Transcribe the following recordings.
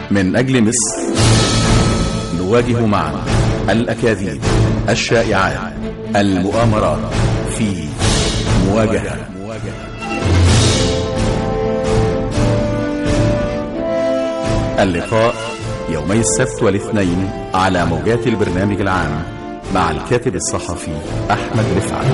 من أجل مصر نواجه معا الأكاذيب، الشائعات، المؤامرات في مواجهة. اللقاء يومي السبت والاثنين على موجات البرنامج العام مع الكاتب الصحفي أحمد رفعت.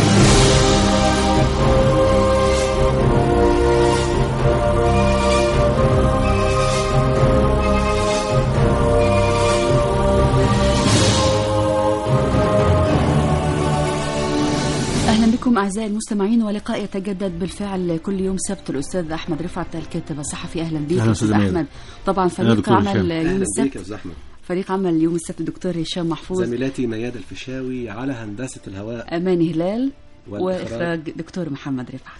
أهلا بكم أعزائي المستمعين، ولقاء يتجدد بالفعل كل يوم سبت. الأستاذ أحمد رفعت الكاتب الصحفي، أهلا بك أستاذ أحمد. طبعا فريق عمل يوم السبت، فريق عمل يوم السبت الدكتور هشام محفوظ، زميلاتي ميادة الفيشاوي على هندسة الهواء، أماني هلال، وإخراج دكتور محمد رفعت.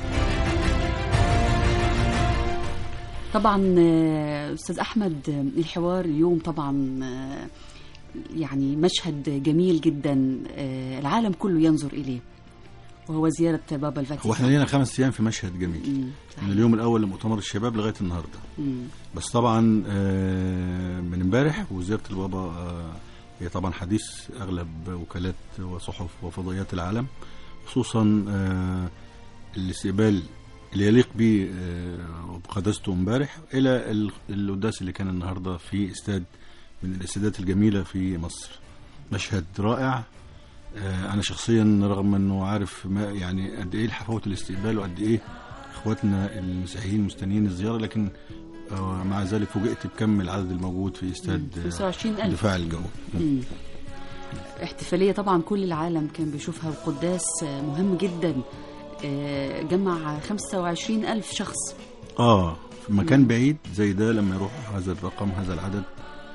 طبعا أستاذ أحمد، الحوار اليوم طبعا يعني مشهد جميل جدا العالم كله ينظر إليه، وهو زيارة بابا الفاتيكان. واحنا لينا 5 أيام في مشهد جميل من اليوم الأول لمؤتمر الشباب لغاية النهاردة. بس طبعا من امبارح وزيارة البابا هي طبعا حديث أغلب وكالات وصحف وفضائيات العالم، خصوصا الاستقبال اللي يليق به وبقداسته امبارح إلى القداس اللي كان النهاردة في استاد من الاستادات الجميلة في مصر. مشهد رائع. أنا شخصيا رغم أنه عارف ما يعني قد إيه حفاوة الاستقبال وقد إيه إخواتنا المسيحيين مستنيين الزيارة، لكن مع ذلك فوجئت بكم العدد الموجود في استاد دفاع الجو. احتفالية طبعا كل العالم كان بيشوفها، وقداس مهم جدا جمع 25,000 شخص في مكان بعيد زي ده لما يروح هذا الرقم هذا العدد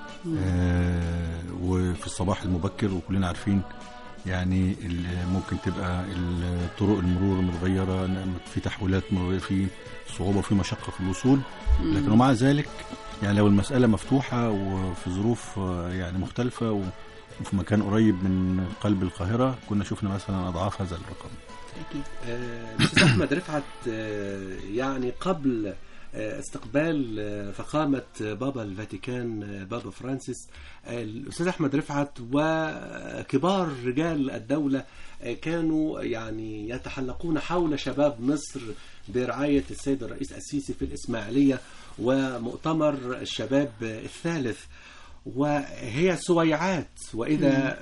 وفي الصباح المبكر، وكلنا عارفين يعني ممكن تبقى طرق المرور متغيرة، في تحويلات مرورية، في صعوبة، في مشقة في الوصول، لكن ومع ذلك يعني لو المسألة مفتوحة وفي ظروف يعني مختلفة وفي مكان قريب من قلب القاهرة كنا شفنا مثلا أضعاف هذا الرقم. أكيد. أستاذ أحمد رفعت، يعني قبل استقبال فخامة بابا الفاتيكان بابا فرانسيس، الأستاذ أحمد رفعت وكبار رجال الدولة كانوا يعني يتحلقون حول شباب مصر برعاية السيد الرئيس السيسي في الإسماعيلية ومؤتمر الشباب الثالث، وهي سويعات وإذا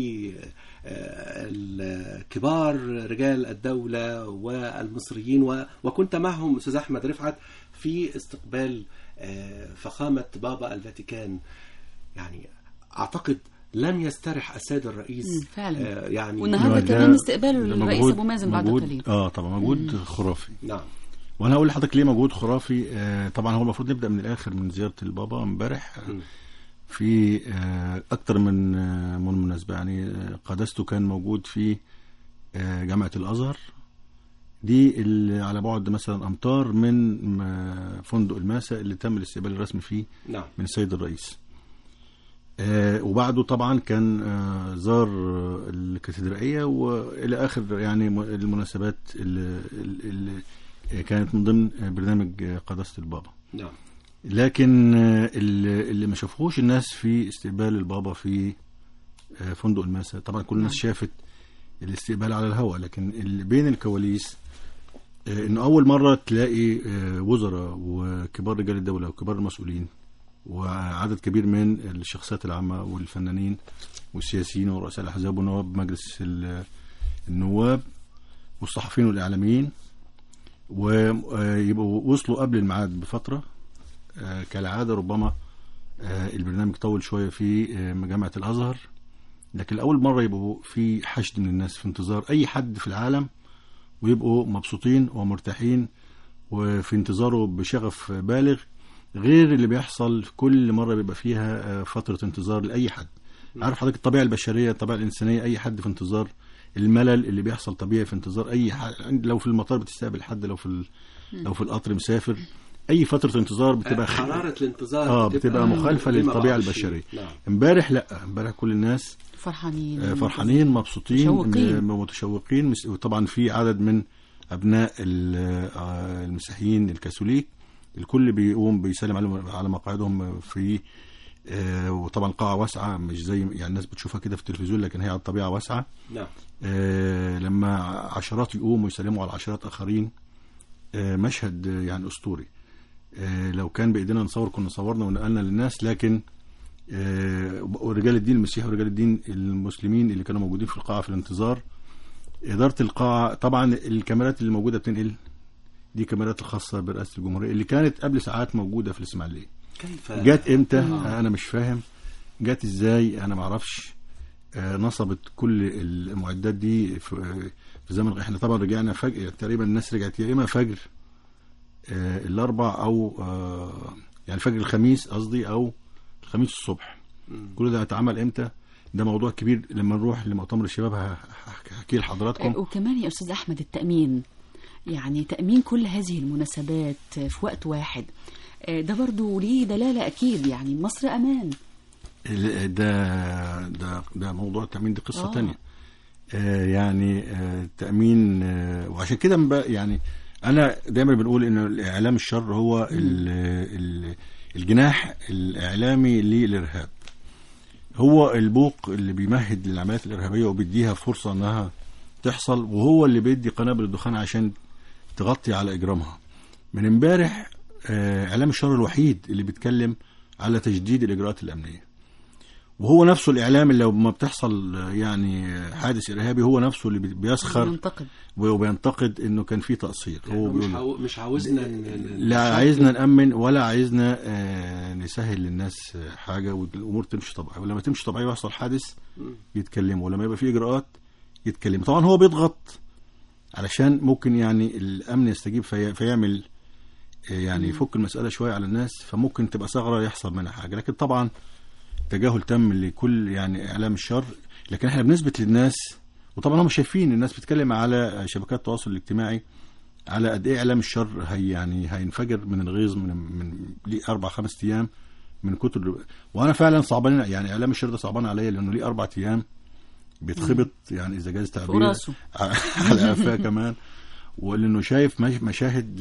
بالكبار رجال الدولة والمصريين، وكنت معهم أستاذ أحمد رفعت في استقبال فخامة بابا الفاتيكان. يعني أعتقد لم يسترح السيد الرئيس فعلا. يعني والنهارده كمان استقباله للرئيس أبو مازن بعد قليل. طبعا مجهود خرافي. نعم. وانا اقول لحضرتك ليه مجهود خرافي. طبعا هو المفروض نبدا من الاخر، من زياره البابا امبارح في اكتر من مناسبه. يعني قداسته كان موجود في جامعه الازهر دي اللي على بعد مثلا امتار من فندق الماسة اللي تم الاستقبال الرسمي فيه. نعم. من السيد الرئيس. وبعده طبعا كان زار الكاتدرائية والى اخر يعني المناسبات اللي كانت من ضمن برنامج قداسة البابا. نعم. لكن اللي ما شافوش الناس في استقبال البابا في فندق الماسة، طبعا كل الناس شافت الاستقبال على الهواء، لكن اللي بين الكواليس إنه أول مرة تلاقي وزراء وكبار رجال الدولة وكبار المسؤولين وعدد كبير من الشخصيات العامة والفنانين والسياسيين ورؤساء الأحزاب ونواب مجلس النواب والصحفيين والإعلاميين، ويبقوا وصلوا قبل الميعاد بفترة. كالعادة ربما البرنامج طول شوية في جامعة الأزهر، لكن أول مرة يبقوا في حشد من الناس في انتظار أي حد في العالم، ويبقوا مبسوطين ومرتاحين وفي انتظاره بشغف بالغ، غير اللي بيحصل كل مرة بيبقى فيها فترة انتظار لأي حد. عارف حضرتك الطبيعة البشرية، الطبيعة الإنسانية، أي حد في انتظار، الملل اللي بيحصل طبيعي في انتظار أي حد. لو في المطار بتستقبل حد، لو في القطر مسافر، أي فترة انتظار بتبقى حرارة الانتظار بتبقى مخالفة للطبيعة البشرية. امبارح لا، امبارح كل الناس فرحانين مبسوطين متشوقين. وطبعا في عدد من أبناء المسيحيين الكاثوليك الكل بيقوم بيسلم على مقاعدهم في وطبعا القاعة واسعة، مش زي يعني الناس بتشوفها كده في التلفزيون، لكن هي على الطبيعة واسعة. نعم. لما عشرات يقوموا ويسلموا على عشرات آخرين، مشهد يعني أسطوري. لو كان بإيدينا نصور كنا صورنا ونقلنا للناس، لكن ورجال الدين المسيحي ورجال الدين المسلمين اللي كانوا موجودين في القاعة في الانتظار، إدارة القاعة طبعا الكاميرات اللي موجودة بتنقل دي كاميرات الخاصة برئاسة الجمهورية اللي كانت قبل ساعات موجودة في الإسماعيلية. كيف جات امتى؟ أنا مش فاهم جات ازاي، أنا معرفش. نصبت كل المعدات دي في زمن. احنا طبعا رجعنا فجأة تقريبا، الناس رجعت يا إما فجر الأربع أو يعني فجر الخميس قصدي، أو الخميس الصبح. كل ده اتعمل امتى؟ ده موضوع كبير لما نروح لمؤتمر الشباب هحكي لحضراتكم. وكمان يا أستاذ أحمد التأمين، يعني تأمين كل هذه المناسبات في وقت واحد، ده برضو ليه دلالة أكيد. يعني مصر أمان. ده موضوع التأمين دي قصة تانية. يعني تأمين، وعشان كده يعني أنا دايما بنقول إن الإعلام الشر هو الجناح الإعلامي للإرهاب، هو البوق اللي بيمهد للعمليات الإرهابية وبيديها فرصة أنها تحصل، وهو اللي بيدي قنابل الدخان عشان تغطي على إجرامها. من امبارح إعلام الشر الوحيد اللي بيتكلم على تجديد الإجراءات الأمنية، وهو نفسه الإعلام اللي لما بتحصل يعني حادث إرهابي هو نفسه اللي بيسخر وبينتقد إنه كان في تقصير. هو مش عاوزنا لا عايزنا نأمن ولا عايزنا نسهل للناس حاجة والأمور تمشي طبيعي، ولما تمشي طبيعي ويحصل حادث يتكلموا، ولما يبقى في إجراءات يتكلموا. طبعا هو بيضغط علشان ممكن يعني الأمن يستجيب فيعمل يعني يفك المسألة شوية على الناس، فممكن تبقى ثغرة يحصل منها حاجة. لكن طبعا تجاهل تام لكل يعني إعلام الشر. لكن احنا بنثبت للناس، وطبعا هم شايفين الناس بتتكلم على شبكات التواصل الاجتماعي على قد ايه إعلام الشر يعني هينفجر من الغيظ من 4-5 أيام من كتر. وانا فعلا صعبان يعني إعلام الشر ده صعبان عليا، لانه ليه 4 أيام بيتخبط يعني اذا جاز تعبير على قفاه كمان، ولانه شايف مشاهد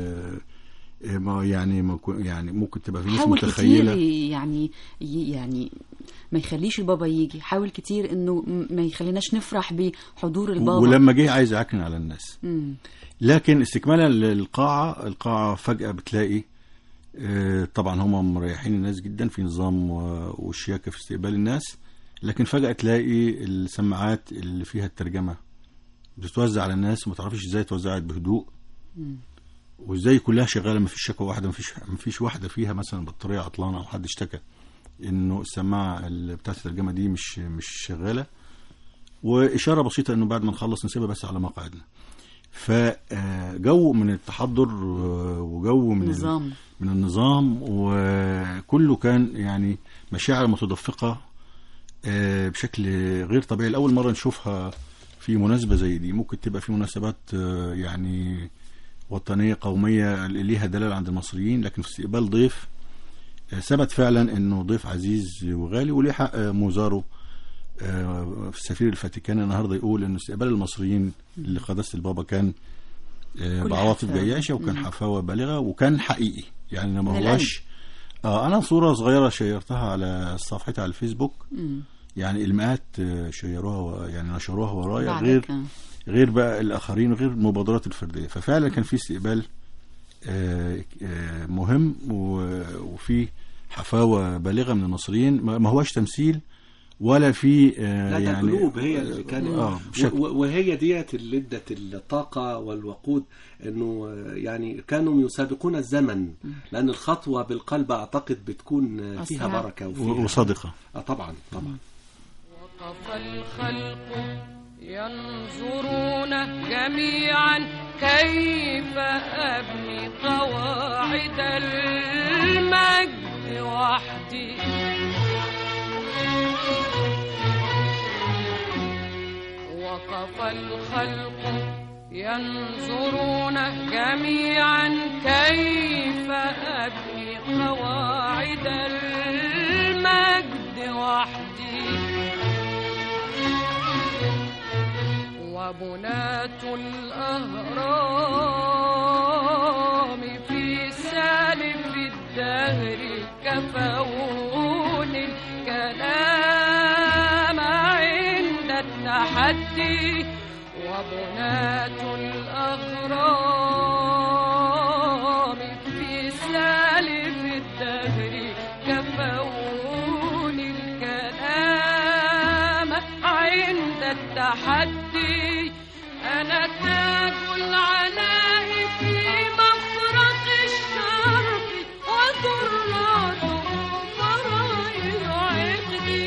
يعني ممكن تبقى في ناس متخيله. يعني ما يخليش البابا يجي، حاول كتير انه ما يخليناش نفرح بحضور البابا، ولما جه عايز يعكن على الناس. لكن استكمالا القاعه فجأة بتلاقي طبعا هم مريحين الناس جدا في نظام والشياكه في استقبال الناس، لكن فجأة تلاقي السماعات اللي فيها الترجمه بتتوزع على الناس وما تعرفش ازاي اتوزعت بهدوء وازاي كلها شغاله، ما فيش شكوى واحده، ما فيش واحده فيها مثلا بطاريه عطلانه او حد اشتكى انه السماعه بتاعه الترجمه دي مش شغاله، واشاره بسيطه انه بعد ما نخلص نسيبها بس على مقعدنا. فجو من التحضر وجو من النظام وكله كان يعني مشاعر متدفقه بشكل غير طبيعي. الاول مره نشوفها في مناسبه زي دي. ممكن تبقى في مناسبات يعني وطنية قومية ليها دلالة عند المصريين، لكن في استقبال ضيف ثبت فعلا انه ضيف عزيز وغالي وليه حق مزاره. في سفير الفاتيكان النهارده يقول انه استقبال المصريين لقداسة البابا كان بعواطف جياشة وكان حفاوة بالغة وكان حقيقي، يعني ما هواش. انا صورة صغيرة شيرتها على صفحتي على الفيسبوك، يعني المئات شيروها يعني نشروها ورايا، غير بقى الآخرين وغير المبادرات الفردية. ففعلا كان في استقبال مهم وفي حفاوة بالغة من المصريين، ما هوش تمثيل ولا في يعني قلوب هي اللي كانت وهي ديت اللي ادت الطاقة والوقود، انه يعني كانوا يسابقون الزمن، لأن الخطوة بالقلب أعتقد بتكون فيها بركة وصادقة. طبعا. وقف الخلق ينظرون جميعا كيف أبني قواعد المجد وحدي. وقف الخلق ينظرون جميعا كيف أبني قواعد المجد وحدي. وبنات الأهرام في ساعة كفون الكلام عند التحدي وبنات الأغرام في سالف الدهر كفون الكلام عند التحدي أنا تاج العلاء في مفرق الشرق وذراته فرائض عقدي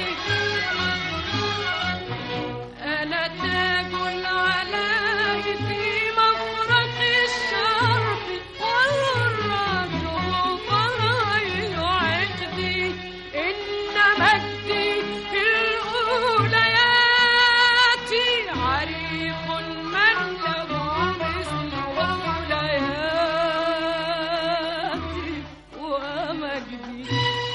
أنا تاج العلاء في مفرق الشرق وذراته فرائض عقدي إن مجدي في الأوليات عريق من له مثل أولياتي ومجدي.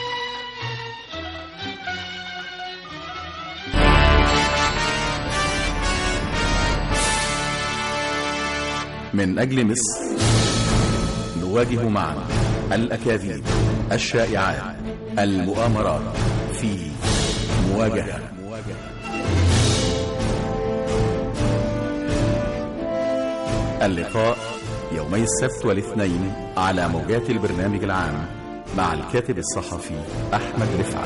من أجل مصر نواجه معا الأكاذيب، الشائعات، المؤامرات في مواجهة. اللقاء يومي السبت والاثنين على موجات البرنامج العام مع الكاتب الصحفي أحمد رفعت.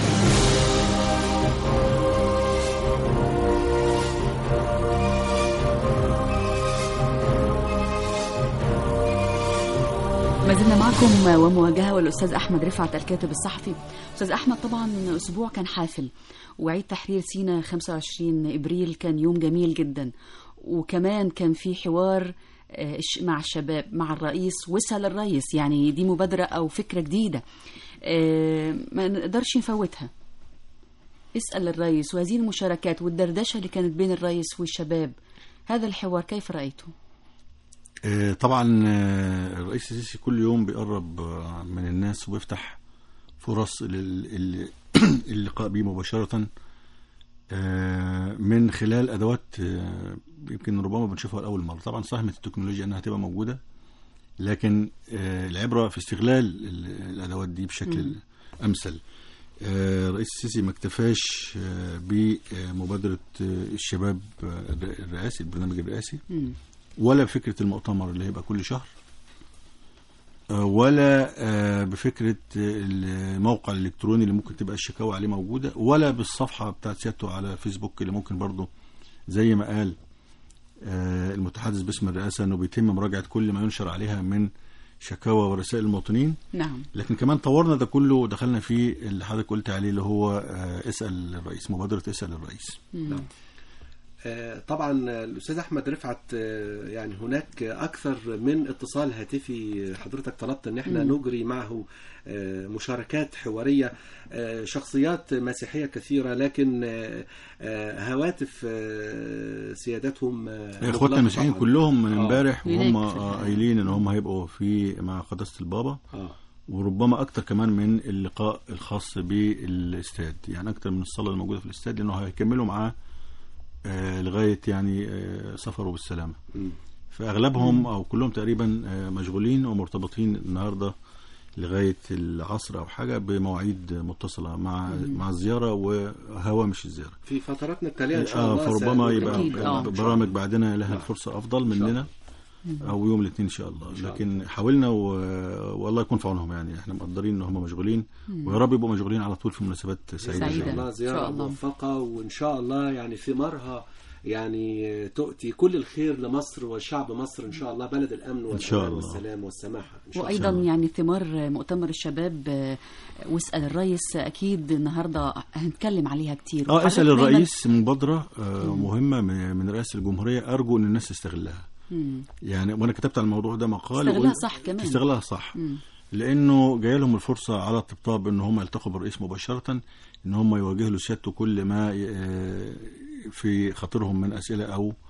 ما زلنا معكم ومواجهة والأستاذ أحمد رفعت الكاتب الصحفي. أستاذ أحمد، طبعا أسبوع كان حافل، وعيد تحرير سيناء 25 إبريل كان يوم جميل جدا، وكمان كان في حوار مع الشباب مع الرئيس واسأل الرئيس، يعني دي مبادرة أو فكرة جديدة ما نقدرش نفوتها. اسأل الرئيس وهذه المشاركات والدردشة اللي كانت بين الرئيس والشباب، هذا الحوار كيف رأيته؟ طبعا الرئيس السيسي كل يوم بيقرب من الناس وبيفتح فرص اللقاء بيه مباشرة من خلال أدوات يمكن ربما بنشوفها لأول مرة. طبعا ساهمت التكنولوجيا أنها تبقى موجودة، لكن العبرة في استغلال الأدوات دي بشكل أمثل. الرئيس السيسي ما اكتفاش بمبادرة الشباب الرئاسي، البرنامج الرئاسي، ولا بفكرة المؤتمر اللي هيبقى كل شهر، ولا بفكرة الموقع الإلكتروني اللي ممكن تبقى الشكاوى عليه موجودة، ولا بالصفحة بتاعت سيادته على فيسبوك اللي ممكن برضو زي ما قال المتحدث باسم الرئاسة أنه بيتم مراجعة كل ما ينشر عليها من شكاوى ورسائل المواطنين. نعم. لكن كمان طورنا ده كله ودخلنا فيه اللي حضرتك قلت عليه اللي هو اسأل الرئيس، مبادرة اسأل الرئيس. نعم. طبعا الأستاذ أحمد رفعت، يعني هناك أكثر من اتصال هاتفي حضرتك طلبت أن احنا نجري معه مشاركات حوارية، شخصيات مسيحية كثيرة، لكن هواتف سيادتهم اخواتنا المسيحيين كلهم من امبارح وهم قايلين ان هم هيبقوا في مع قداسة البابا، وربما اكتر كمان من اللقاء الخاص بالاستاد، يعني اكتر من الصلاة الموجودة في الاستاد، لانه هيكملوا معاه لغاية يعني سفروا بالسلامة. فأغلبهم أو كلهم تقريبا مشغولين ومرتبطين النهاردة لغاية العصر أو حاجة بمواعيد متصلة مع الزيارة وهوامش الزيارة في فتراتنا التالية إن شاء الله. فربما يبقى برامج بعدنا لها الفرصة أفضل مننا أو يوم الاثنين إن شاء الله. لكن حاولنا والله يكون في عونهم، يعني احنا مقدرين إن هم مشغولين، ويا رب يبقوا مشغولين على طول في مناسبات سعيدة إن شاء الله. زيارة موفقة، وإن شاء الله يعني ثمارها يعني تؤتي كل الخير لمصر وشعب مصر إن شاء الله، بلد الأمن والأمان والسلام والسماحة إن شاء وأيضا الله. يعني ثمار مؤتمر الشباب واسأل الرئيس أكيد النهاردة هنتكلم عليها كتير. اسأل الرئيس مبادرة مهمة من رئاسة الجمهورية، أرجو أن الناس تستغلها. يعني وانا كتبت على الموضوع ده مقال استغلها صح كمان، استغلها صح. لانه جاي لهم الفرصه على الطبطاب ان هم يلتقوا بالرئيس مباشره، ان هم يواجهوا له سيادته كل ما في خاطرهم من اسئله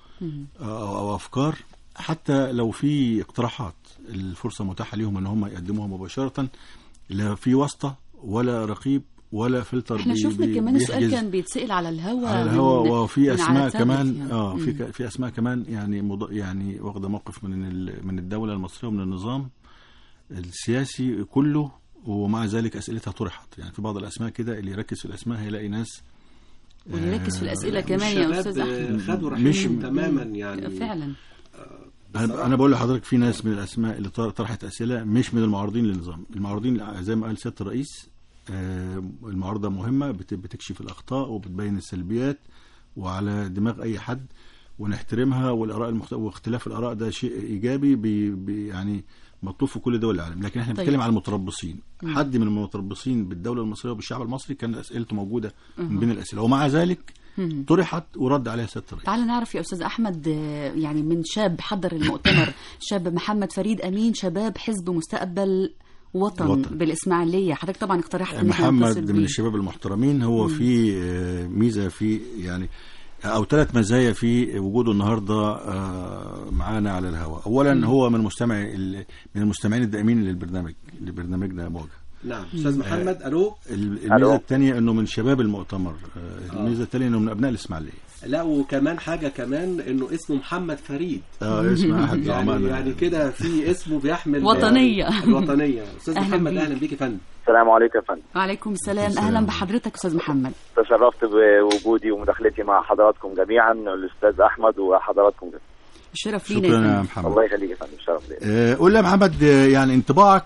او افكار، حتى لو في اقتراحات الفرصه متاحه لهم ان هم يقدموها مباشره، لا في واسطه ولا رقيب ولا فلتر. احنا شفنا كمان السؤال كان بيتسأل على الهواء وفي اسماء كمان يعني. في اسماء كمان يعني واخده موقف من الدوله المصريه ومن النظام السياسي كله ومع ذلك اسئلتها طرحت. يعني في بعض الاسماء كده اللي يركز في الاسماء هيلاقي ناس واللي يركز في الاسئله كمان يا استاذ احمد خدوا رحلتهم تماما يعني فعلا. انا بقول لحضرتك في ناس من الاسماء اللي طرحت اسئله مش من المعارضين للنظام. المعارضين زي ما قال سياده الرئيس المعارضه مهمه، بتكشف الاخطاء وبتبين السلبيات وعلى دماغ اي حد ونحترمها، والاراء واختلاف الاراء ده شيء ايجابي يعني مطلوب في كل دول العالم. لكن احنا بنتكلم على المتربصين. حد من المتربصين بالدوله المصريه وبالشعب المصري كان اسئلته موجوده من بين الاسئله، ومع ذلك طرحت ورد عليها سياده الرئيس. تعال نعرف يا استاذ احمد، يعني من شاب حضر المؤتمر شاب محمد فريد امين شباب حزب مستقبل وطن بالاسماعيليه. حضرتك طبعا اقترحت ان محمد من الشباب المحترمين. هو في ميزه في يعني او 3 مزايا في وجوده النهارده معانا على الهواء. اولا هو من المستمعين الدائمين لبرنامجنا موجة. نعم استاذ محمد. الو. الميزه الثانيه انه من شباب المؤتمر. الميزه الثانيه انه من ابناء الاسماعيليه. لا وكمان حاجه كمان انه اسمه محمد فريد. اسمه احد يعني كده في اسمه بيحمل وطنيه. الوطنيه. استاذ محمد اهلا بيك يا فندم. السلام عليكم يا فندم. وعليكم السلام. اهلا بحضرتك استاذ محمد. تشرفت بوجودي ومداخلتي مع حضراتكم جميعا، الاستاذ احمد وحضراتكم جميعا. الشرف لينا يا محمد. الله يخليك يا فندم. الشرف لينا. قول لي يا محمد، يعني انطباعك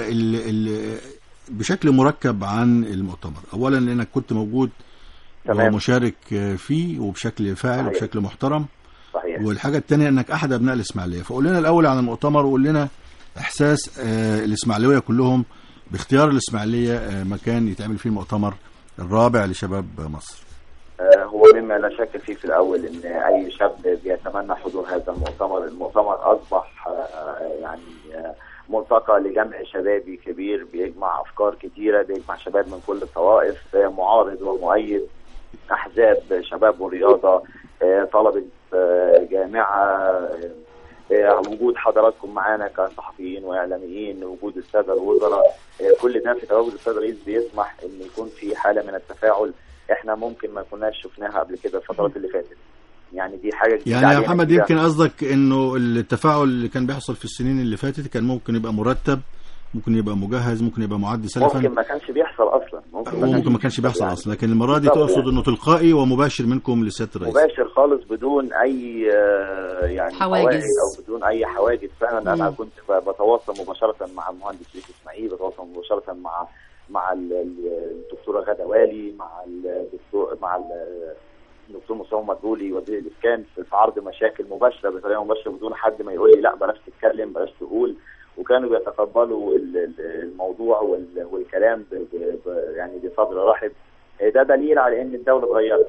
بشكل مركب عن المؤتمر. اولا لانك كنت موجود ومشارك فيه وبشكل فاعل وبشكل محترم. صحيح. والحاجه الثانيه انك احد ابناء الاسماعيليه. فقول لنا الاول عن المؤتمر، وقول لنا احساس الاسماعيليه كلهم باختيار الاسماعيليه مكان يتعمل فيه المؤتمر الرابع لشباب مصر. هو مما لا شك فيه في الاول ان اي شاب بيتمنى حضور هذا المؤتمر. المؤتمر اصبح يعني ملتقى لجمع شبابي كبير بيجمع افكار كتيره، بيجمع شباب من كل الطوائف، معارض ومؤيد، احزاب شباب ورياضه، طلبه جامعه، وجود حضراتكم معانا كصحفيين واعلاميين، وجود الساده الوزراء، كل ده في تواجد السيد الرئيس بيسمح ان يكون في حاله من التفاعل احنا ممكن ما كناش شفناها قبل كده الفترات اللي فاتت. يعني دي حاجه جديده يعني يا محمد. يمكن قصدك انه التفاعل اللي كان بيحصل في السنين اللي فاتت كان ممكن يبقى مرتب، ممكن يبقى مجهز، ممكن يبقى معد سلفا، ممكن ما كانش بيحصل اصلا، ممكن ما كانش بيحصل اصلا. لكن المره دي تقصد انه تلقائي ومباشر منكم لسياده الرئيس. مباشر خالص بدون اي يعني حواجز او بدون اي حواجز. فعلا انا كنت بتواصل مباشره مع المهندس ريف اسماعيل، بتواصل مباشره مع الدكتوره غاده والي، مع الدكتور مصطفى مدبولي وزير الاسكان في عرض مشاكل مباشره بطريقه مباشره بدون حد ما يقول لي لا بلاش تتكلم بلاش تقول. وكانوا بيتقبلوا الموضوع والكلام يعني بصدر رحب. ده دليل على ان الدوله اتغيرت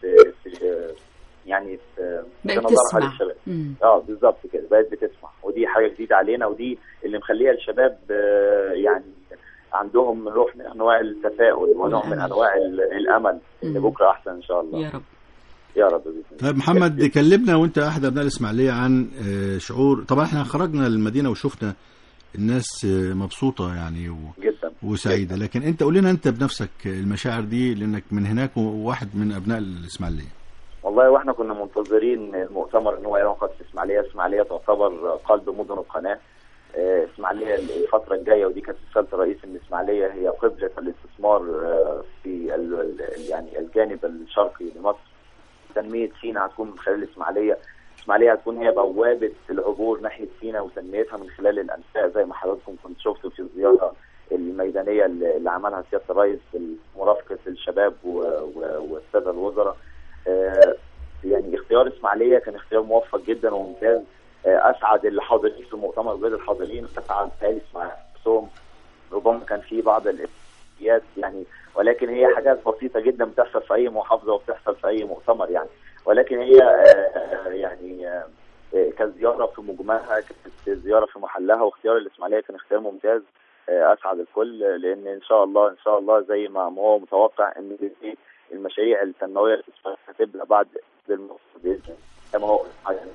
يعني في نظرها للشباب. بالظبط كده، بقت بتسمع، ودي حاجه جديده علينا، ودي اللي مخليها الشباب يعني عندهم روح من انواع التفاؤل ونوع من انواع الامل ان بكره احسن ان شاء الله. يا رب يا رب. طيب محمد، كلمنا وانت احد ابناء الاسماعيليه عن شعور. طبعا احنا خرجنا المدينه وشفنا الناس مبسوطه يعني جدا وسعيده، لكن انت قول لنا انت بنفسك المشاعر دي لانك من هناك وواحد من ابناء الاسماعيليه. والله واحنا كنا منتظرين المؤتمر ان هو ينعقد في اسماعيليه. اسماعيليه تعتبر قلب مدن القناه. اسماعيليه الفتره الجايه، ودي كانت رساله الرئيس، ان اسماعيليه هي قبله الاستثمار في يعني الجانب الشرقي لمصر. تنميه سيناء هتكون من خلال الاسماعيليه. اسماعيليه هتكون هي بوابه العبور ناحيه سيناء وتنميتها من خلال الانفاق، زي ما حضراتكم كنت شفتوا في الزياره الميدانيه اللي عملها سياده الرئيس مرافقه الشباب والساده الوزراء. يعني اختيار اسماعيليه كان اختيار موفق جدا وممتاز. اسعد اللي حاضرين في المؤتمر غير الحاضرين، اسعد تالي اسماعيليه نفسهم. ربما كان في بعض الاساسيات يعني، ولكن هي حاجات بسيطه جدا بتحصل في اي محافظه وبتحصل في اي مؤتمر يعني. ولكن هي يعني كزياره في مجملها، كانت زياره في محلها، واختيار الاسماعيليه كان اختيار ممتاز. اسعد الكل، لان ان شاء الله زي ما هو متوقع ان المشاريع التنمويه هتبدا بعد الموسم باذن الله كما هو.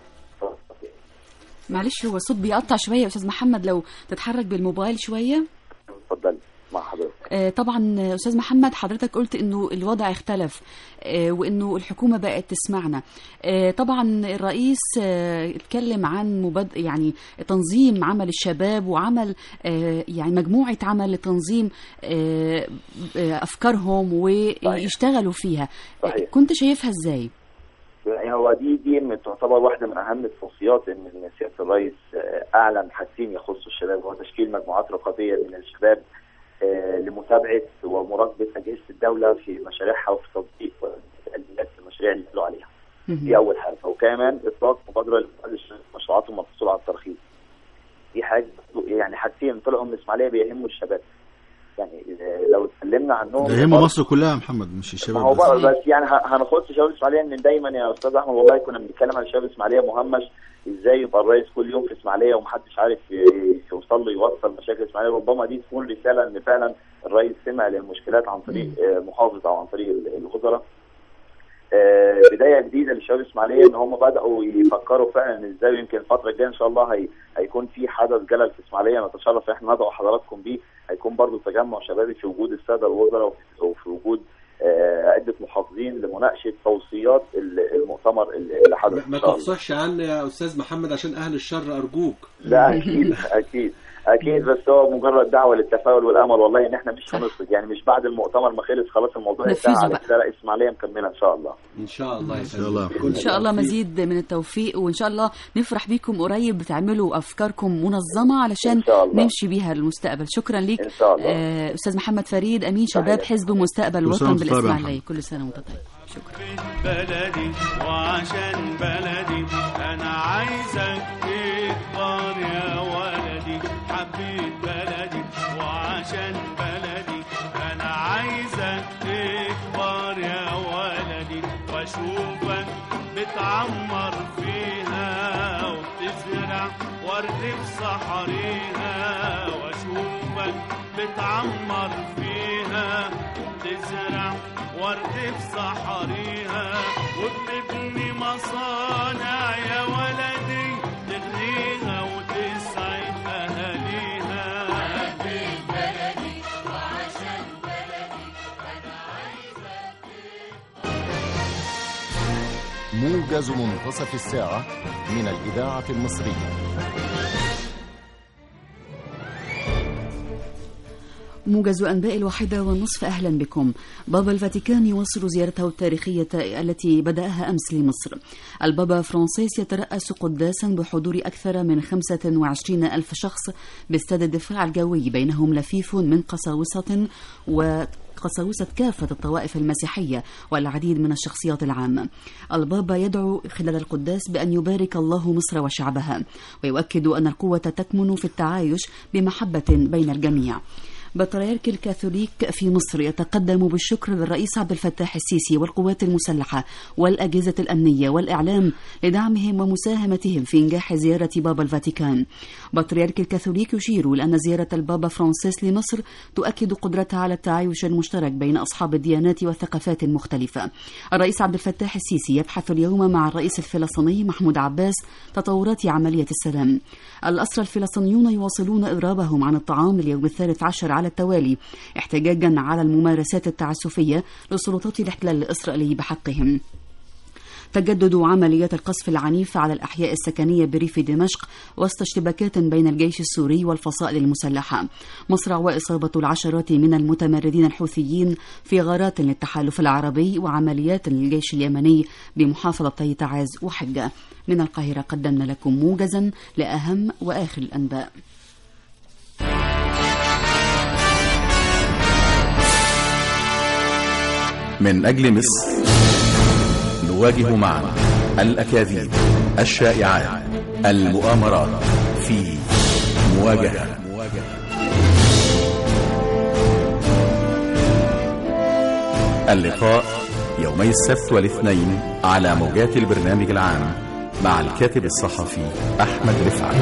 معلش هو الصوت بيقطع شويه يا استاذ محمد، لو تتحرك بالموبايل شويه. اتفضل مع حضرتك. طبعا أستاذ محمد، حضرتك قلت أنه الوضع اختلف وأنه الحكومة بقت تسمعنا. طبعا الرئيس اتكلم عن يعني تنظيم عمل الشباب وعمل يعني مجموعة عمل لتنظيم أفكارهم ويشتغلوا فيها. صحيح. كنت شايفها إزاي؟ يعني هو دي تعتبر واحدة من أهم التوصيات إن سيادة الرئيس أعلن حاجتين يخصوا الشباب، هو تشكيل مجموعات رقابية من الشباب لمتابعة ومراقبة أجهزة الدولة في مشاريعها وفي تطبيق المشاريع اللي قالوا عليها. دي أول حاجة. وكمان إطلاق مبادرة لمشروعاتهم والحصول على الترخيص. دي حاجة يعني حاجتين طلعوا من الإسماعيلية بيهموا الشباب. يعني لو اتكلمنا عنهم يهم مصر كلها محمد، مش الشباب بس يعني هنخص شباب الإسماعيلية، ان دايما يا استاذ احمد والله كنا بنتكلم عن شباب الإسماعيلية مهمش. ازاي يبقى الرئيس كل يوم في الإسماعيلية ومحدش عارف يوصل له يوصل مشاكل الإسماعيلية؟ ربما دي تكون رسالة ان فعلا الرئيس سمع للمشكلات عن طريق محافظ او عن طريق الوزراء. بداية جديدة للشباب الإسماعيلية ان هم بدأوا يفكروا فعلا ازاي يمكن الفترة الجاية ان شاء الله هيكون في حدث جلل في الإسماعيلية نتشرف احنا ندعو حضراتكم بيه. هيكون برضو تجمع شبابي في وجود السادة الوزراء وفي وجود عدة محافظين لمناقشة توصيات المؤتمر اللي حدث. ما تفصحش عني يا أستاذ محمد عشان أهل الشر أرجوك. لا أكيد بس هو مجرد دعوة للتفاؤل والأمل والله إن إحنا مش هنصد، يعني مش بعد المؤتمر ما خلص خلاص الموضوع انتهى على كده. لا، إسماعيلية مكملة إن شاء الله. إن شاء الله إن شاء الله مزيد من التوفيق، وإن شاء الله نفرح بيكم قريب بتعملوا أفكاركم منظمة علشان نمشي بيها للمستقبل. شكرا ليك أستاذ محمد فريد، أمين شباب حزب مستقبل الوطن بالإسماعيلية. كل سنة وأنت طيب. شكرا. بلدي وعشان بلدي أنا عايزك تكبر يا ولدي. حبيت بلدي وعشان بلدي أنا عايزك تكبر يا ولدي، وأشوفك بتعمر فيها وبتزرع ورد في صحريها. وأشوفك بتعمر فيها وبتزرع ورد في صحريها، وبتبني مصانع يا ولدي تغنيها وتسعد أهاليها. حبيت بلدي وعشان بلدي أنا عايزك. موجز منتصف الساعة من الإذاعة المصرية. موجز أنباء 1:30. أهلا بكم. بابا الفاتيكان يواصل زيارته التاريخية التي بدأها أمس لمصر. البابا فرانسيس يترأس قداسا بحضور أكثر من 25,000 شخص باستاد الدفاع الجوي، بينهم لفيف من قساوسة وقساوسة كافة الطوائف المسيحية والعديد من الشخصيات العامة. البابا يدعو خلال القداس بأن يبارك الله مصر وشعبها، ويؤكد أن القوة تكمن في التعايش بمحبة بين الجميع. بطريرك الكاثوليك في مصر يتقدم بالشكر للرئيس عبد الفتاح السيسي والقوات المسلحة والأجهزة الأمنية والإعلام لدعمهم ومساهمتهم في إنجاح زيارة بابا الفاتيكان. بطريرك الكاثوليك يشير إلى أن زيارة البابا فرانسيس لمصر تؤكد قدرتها على التعايش المشترك بين أصحاب الديانات والثقافات المختلفة. الرئيس عبد الفتاح السيسي يبحث اليوم مع الرئيس الفلسطيني محمود عباس تطورات عملية السلام. الأسرى الفلسطينيون يواصلون إضرابهم عن الطعام اليوم 13 على التوالي احتجاجا على الممارسات التعسفية لسلطات الاحتلال الإسرائيلي بحقهم. تجدد عمليات القصف العنيفة على الأحياء السكنية بريف دمشق وسط اشتباكات بين الجيش السوري والفصائل المسلحة. مصرع وإصابة العشرات من المتمردين الحوثيين في غارات للتحالف العربي وعمليات للجيش اليمني بمحافظتي تعز وحجة. من القاهرة قدمنا لكم موجزا لأهم وآخر الأنباء. من أجل مصر نواجه معا الأكاذيب، الشائعات، المؤامرات في مواجهة. اللقاء يومي السبت والاثنين على موجات البرنامج العام مع الكاتب الصحفي أحمد رفعت.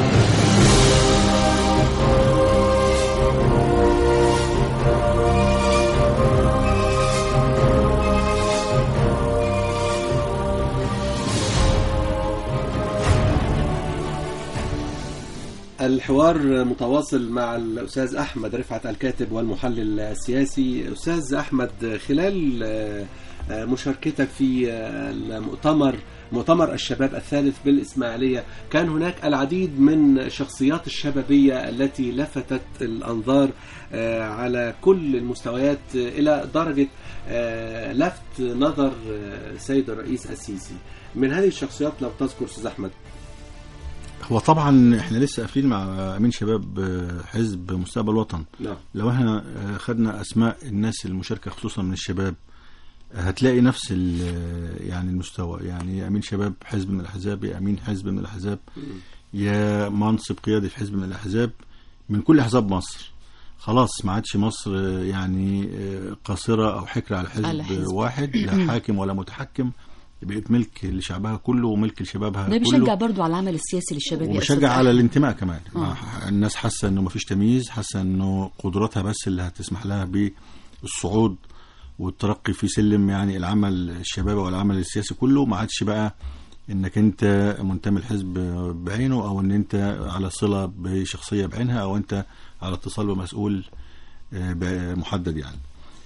الحوار متواصل مع الأستاذ أحمد رفعت الكاتب والمحلل السياسي. أستاذ أحمد، خلال مشاركتك في مؤتمر الشباب الثالث بالإسماعيلية، كان هناك العديد من الشخصيات الشبابية التي لفتت الأنظار على كل المستويات إلى درجة لفت نظر سيد الرئيس السيسي. من هذه الشخصيات لو تذكر أستاذ أحمد. هو طبعا احنا لسه قافلين مع امين شباب حزب مستقبل وطن. لو احنا خدنا اسماء الناس المشاركه خصوصا من الشباب هتلاقي نفس يعني المستوى، يعني امين شباب حزب من الاحزاب، يا امين حزب من الاحزاب، يا منصب قيادي في حزب من الاحزاب، من كل احزاب مصر. خلاص ما عادش مصر يعني قاصره او حكر على حزب واحد، لا حاكم ولا متحكم، بقت ملك لشعبها كله وملك لشبابها كله. ده بيشجع برضو على العمل السياسي للشباب، وبيشجع على الانتماء كمان. الناس حاسه انه مفيش تمييز، حاسه انه قدراتها بس اللي هتسمح لها بالصعود والترقي في سلم يعني العمل الشبابي والعمل السياسي كله. ما عادش بقى انك انت منتمي الحزب بعينه، او ان انت على صله بشخصيه بعينها، او انت على اتصال بمسؤول محدد يعني.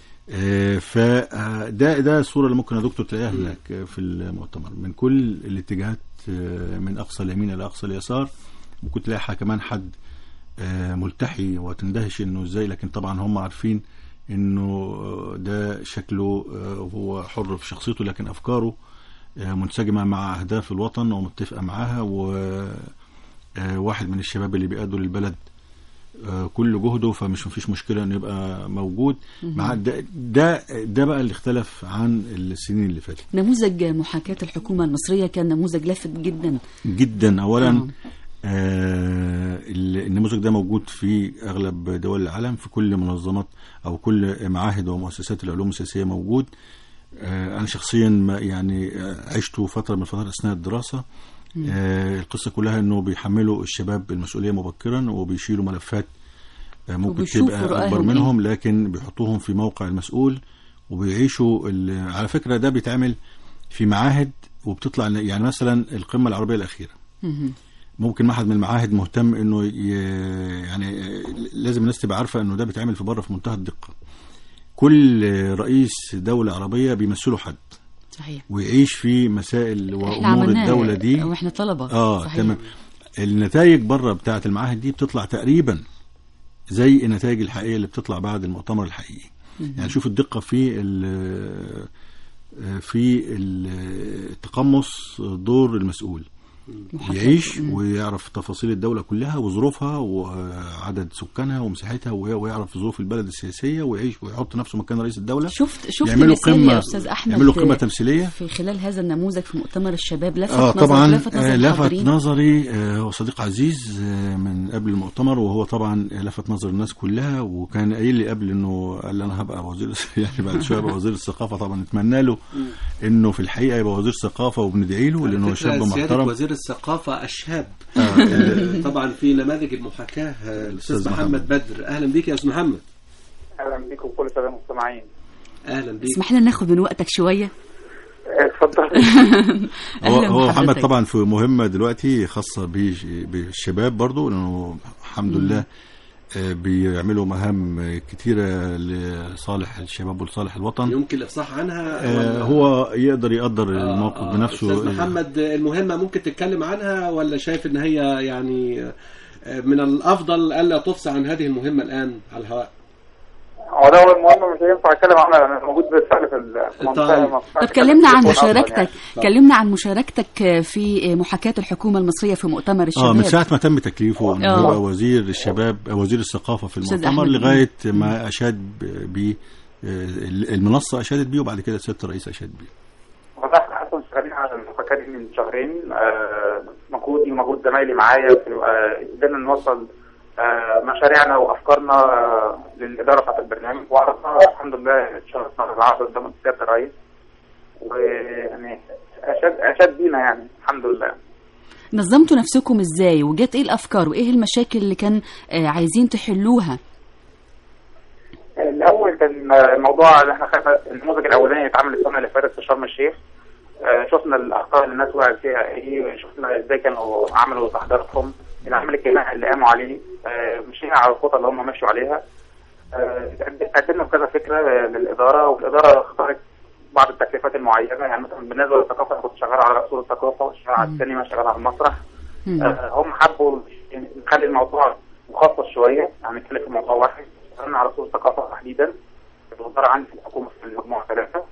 فده الصورة اللي ممكن يا دكتور تلاقيها هناك في المؤتمر من كل الاتجاهات، من أقصى اليمين إلى أقصى اليسار. ممكن تلاقي كمان حد ملتحي وتندهش إنه إزاي، لكن طبعا هم عارفين إنه ده شكله هو حر في شخصيته، لكن أفكاره منسجمة مع أهداف الوطن ومتفقة معاها، وواحد من الشباب اللي بيقادوا للبلد كل جهده، فمش مفيش مشكلة انه يبقى موجود مع ده بقى اللي اختلف عن السنين اللي فاتت. نموذج محاكاة الحكومة المصرية كان نموذج لافت جدا جدا. اولا النموذج ده موجود في اغلب دول العالم، في كل منظمات او كل معاهد ومؤسسات العلوم السياسية موجود. انا شخصيا يعني عشته فترة من الفترات اثناء الدراسة. القصة كلها انه بيحملوا الشباب المسؤولية مبكرا، وبيشيلوا ملفات ممكن تبقى اكبر منهم، لكن بيحطوهم في موقع المسؤول وبيعيشوا. على فكرة ده بيتعمل في معاهد وبتطلع، يعني مثلا القمة العربية الأخيرة ممكن واحد من المعاهد مهتم انه يعني لازم الناس تبقى عارفة انه ده بيتعمل في بره في منتهى الدقة. كل رئيس دولة عربية بيمثله حد صحيح، ويعيش في مسائل وامور الدوله دي واحنا طلبه. تمام. النتائج بره بتاعه المعاهد دي بتطلع تقريبا زي النتائج الحقيقيه اللي بتطلع بعد المؤتمر الحقيقي. يعني شوف الدقه في التقمص دور المسؤول، يعيش ويعرف تفاصيل الدولة كلها وظروفها وعدد سكانها ومساحتها، ويعرف ظروف البلد السياسية، ويعيش ويحط نفسه مكان رئيس الدولة. شفت يعملوا قمة، أستاذ أحمد، يعملوا قمة تمثيلية في خلال هذا النموذج في مؤتمر الشباب. لفت نظري هو صديق عزيز من قبل المؤتمر، وهو طبعا لفت نظر الناس كلها، وكان قايل لي قبل انه قال لي انا هبقى وزير يعني بعد شويه هبقى وزير الثقافة. طبعا نتمنى له انه في الحقيقة يبقى وزير ثقافة، وبندعي له لانه شاب محترم. وزير الثقافة الشاب طبعا في نماذج المحاكاة. الأستاذ محمد بدر، أهلا بك يا أستاذ محمد. أهلا بك وكل السادة المستمعين. أهلا بك. اسمح لنا ناخذ من وقتك شوية. اتفضل. هو محمد طبعا في مهمة دلوقتي خاصة بالشباب برضو، لأنه الحمد لله بيعملوا مهام كتيرة لصالح الشباب ولصالح الوطن. يمكن الإفصاح عنها؟ هو يقدر الموقف بنفسه. أستاذ محمد، المهمة ممكن تتكلم عنها، ولا شايف إن هي يعني من الأفضل ألا تفصح عن هذه المهمة الآن على الهواء؟ هو المهم مش هينفع اتكلم عنها لان موجود بالفعل في المنطقه. طب كلمنا عن مشاركتك، كلمنا عن مشاركتك في محاكاة الحكومة المصرية في مؤتمر الشباب. من ساعة ما تم تكليفه انه هو وزير الشباب، وزير الثقافة في المؤتمر، لغاية ما اشاد ب المنصة اشادت بيه، وبعد كده سيادة الرئيس اشاد بيه. احنا اصلا شغالين على المحاكاة دي من شهرين، مجهودي ومجهود زمايلي معايا قدرنا نوصل مشاريعنا وافكارنا للاداره بتاعت البرنامج، وعرضناها الحمد لله اتشرفنا بالعرض قدام سياده الرئيس، ويعني اشاد بينا يعني الحمد لله. نظمتوا نفسكم ازاي، وجت ايه الافكار وايه المشاكل اللي كان عايزين تحلوها؟ الاول كان الموضوع اللي احنا خدنا النموذج الاولاني اتعمل السنه اللي فاتت في شرم الشيخ. شفنا الاخطاء اللي الناس وقعت فيها ايه، شفنا ازاي كانوا عملوا تحضيراتهم، العمل الجماعي اللي قاموا عليه، مشينا على الخطة اللي هم مشوا عليها. قدمنا كذا فكرة للإدارة، والإدارة اختارت بعض التكليفات المعينة. يعني مثلا بالنسبة للثقافة أنا كنت شغال على أصول الثقافة، وشغال على السينما، شغال على المسرح. هم حبوا نخلي الموضوع مخصص شوية، يعني نتكلم في موضوع واحد. اشتغلنا على أصول الثقافة تحديدا. الوزارة عندي في الحكومة في المجموعة 3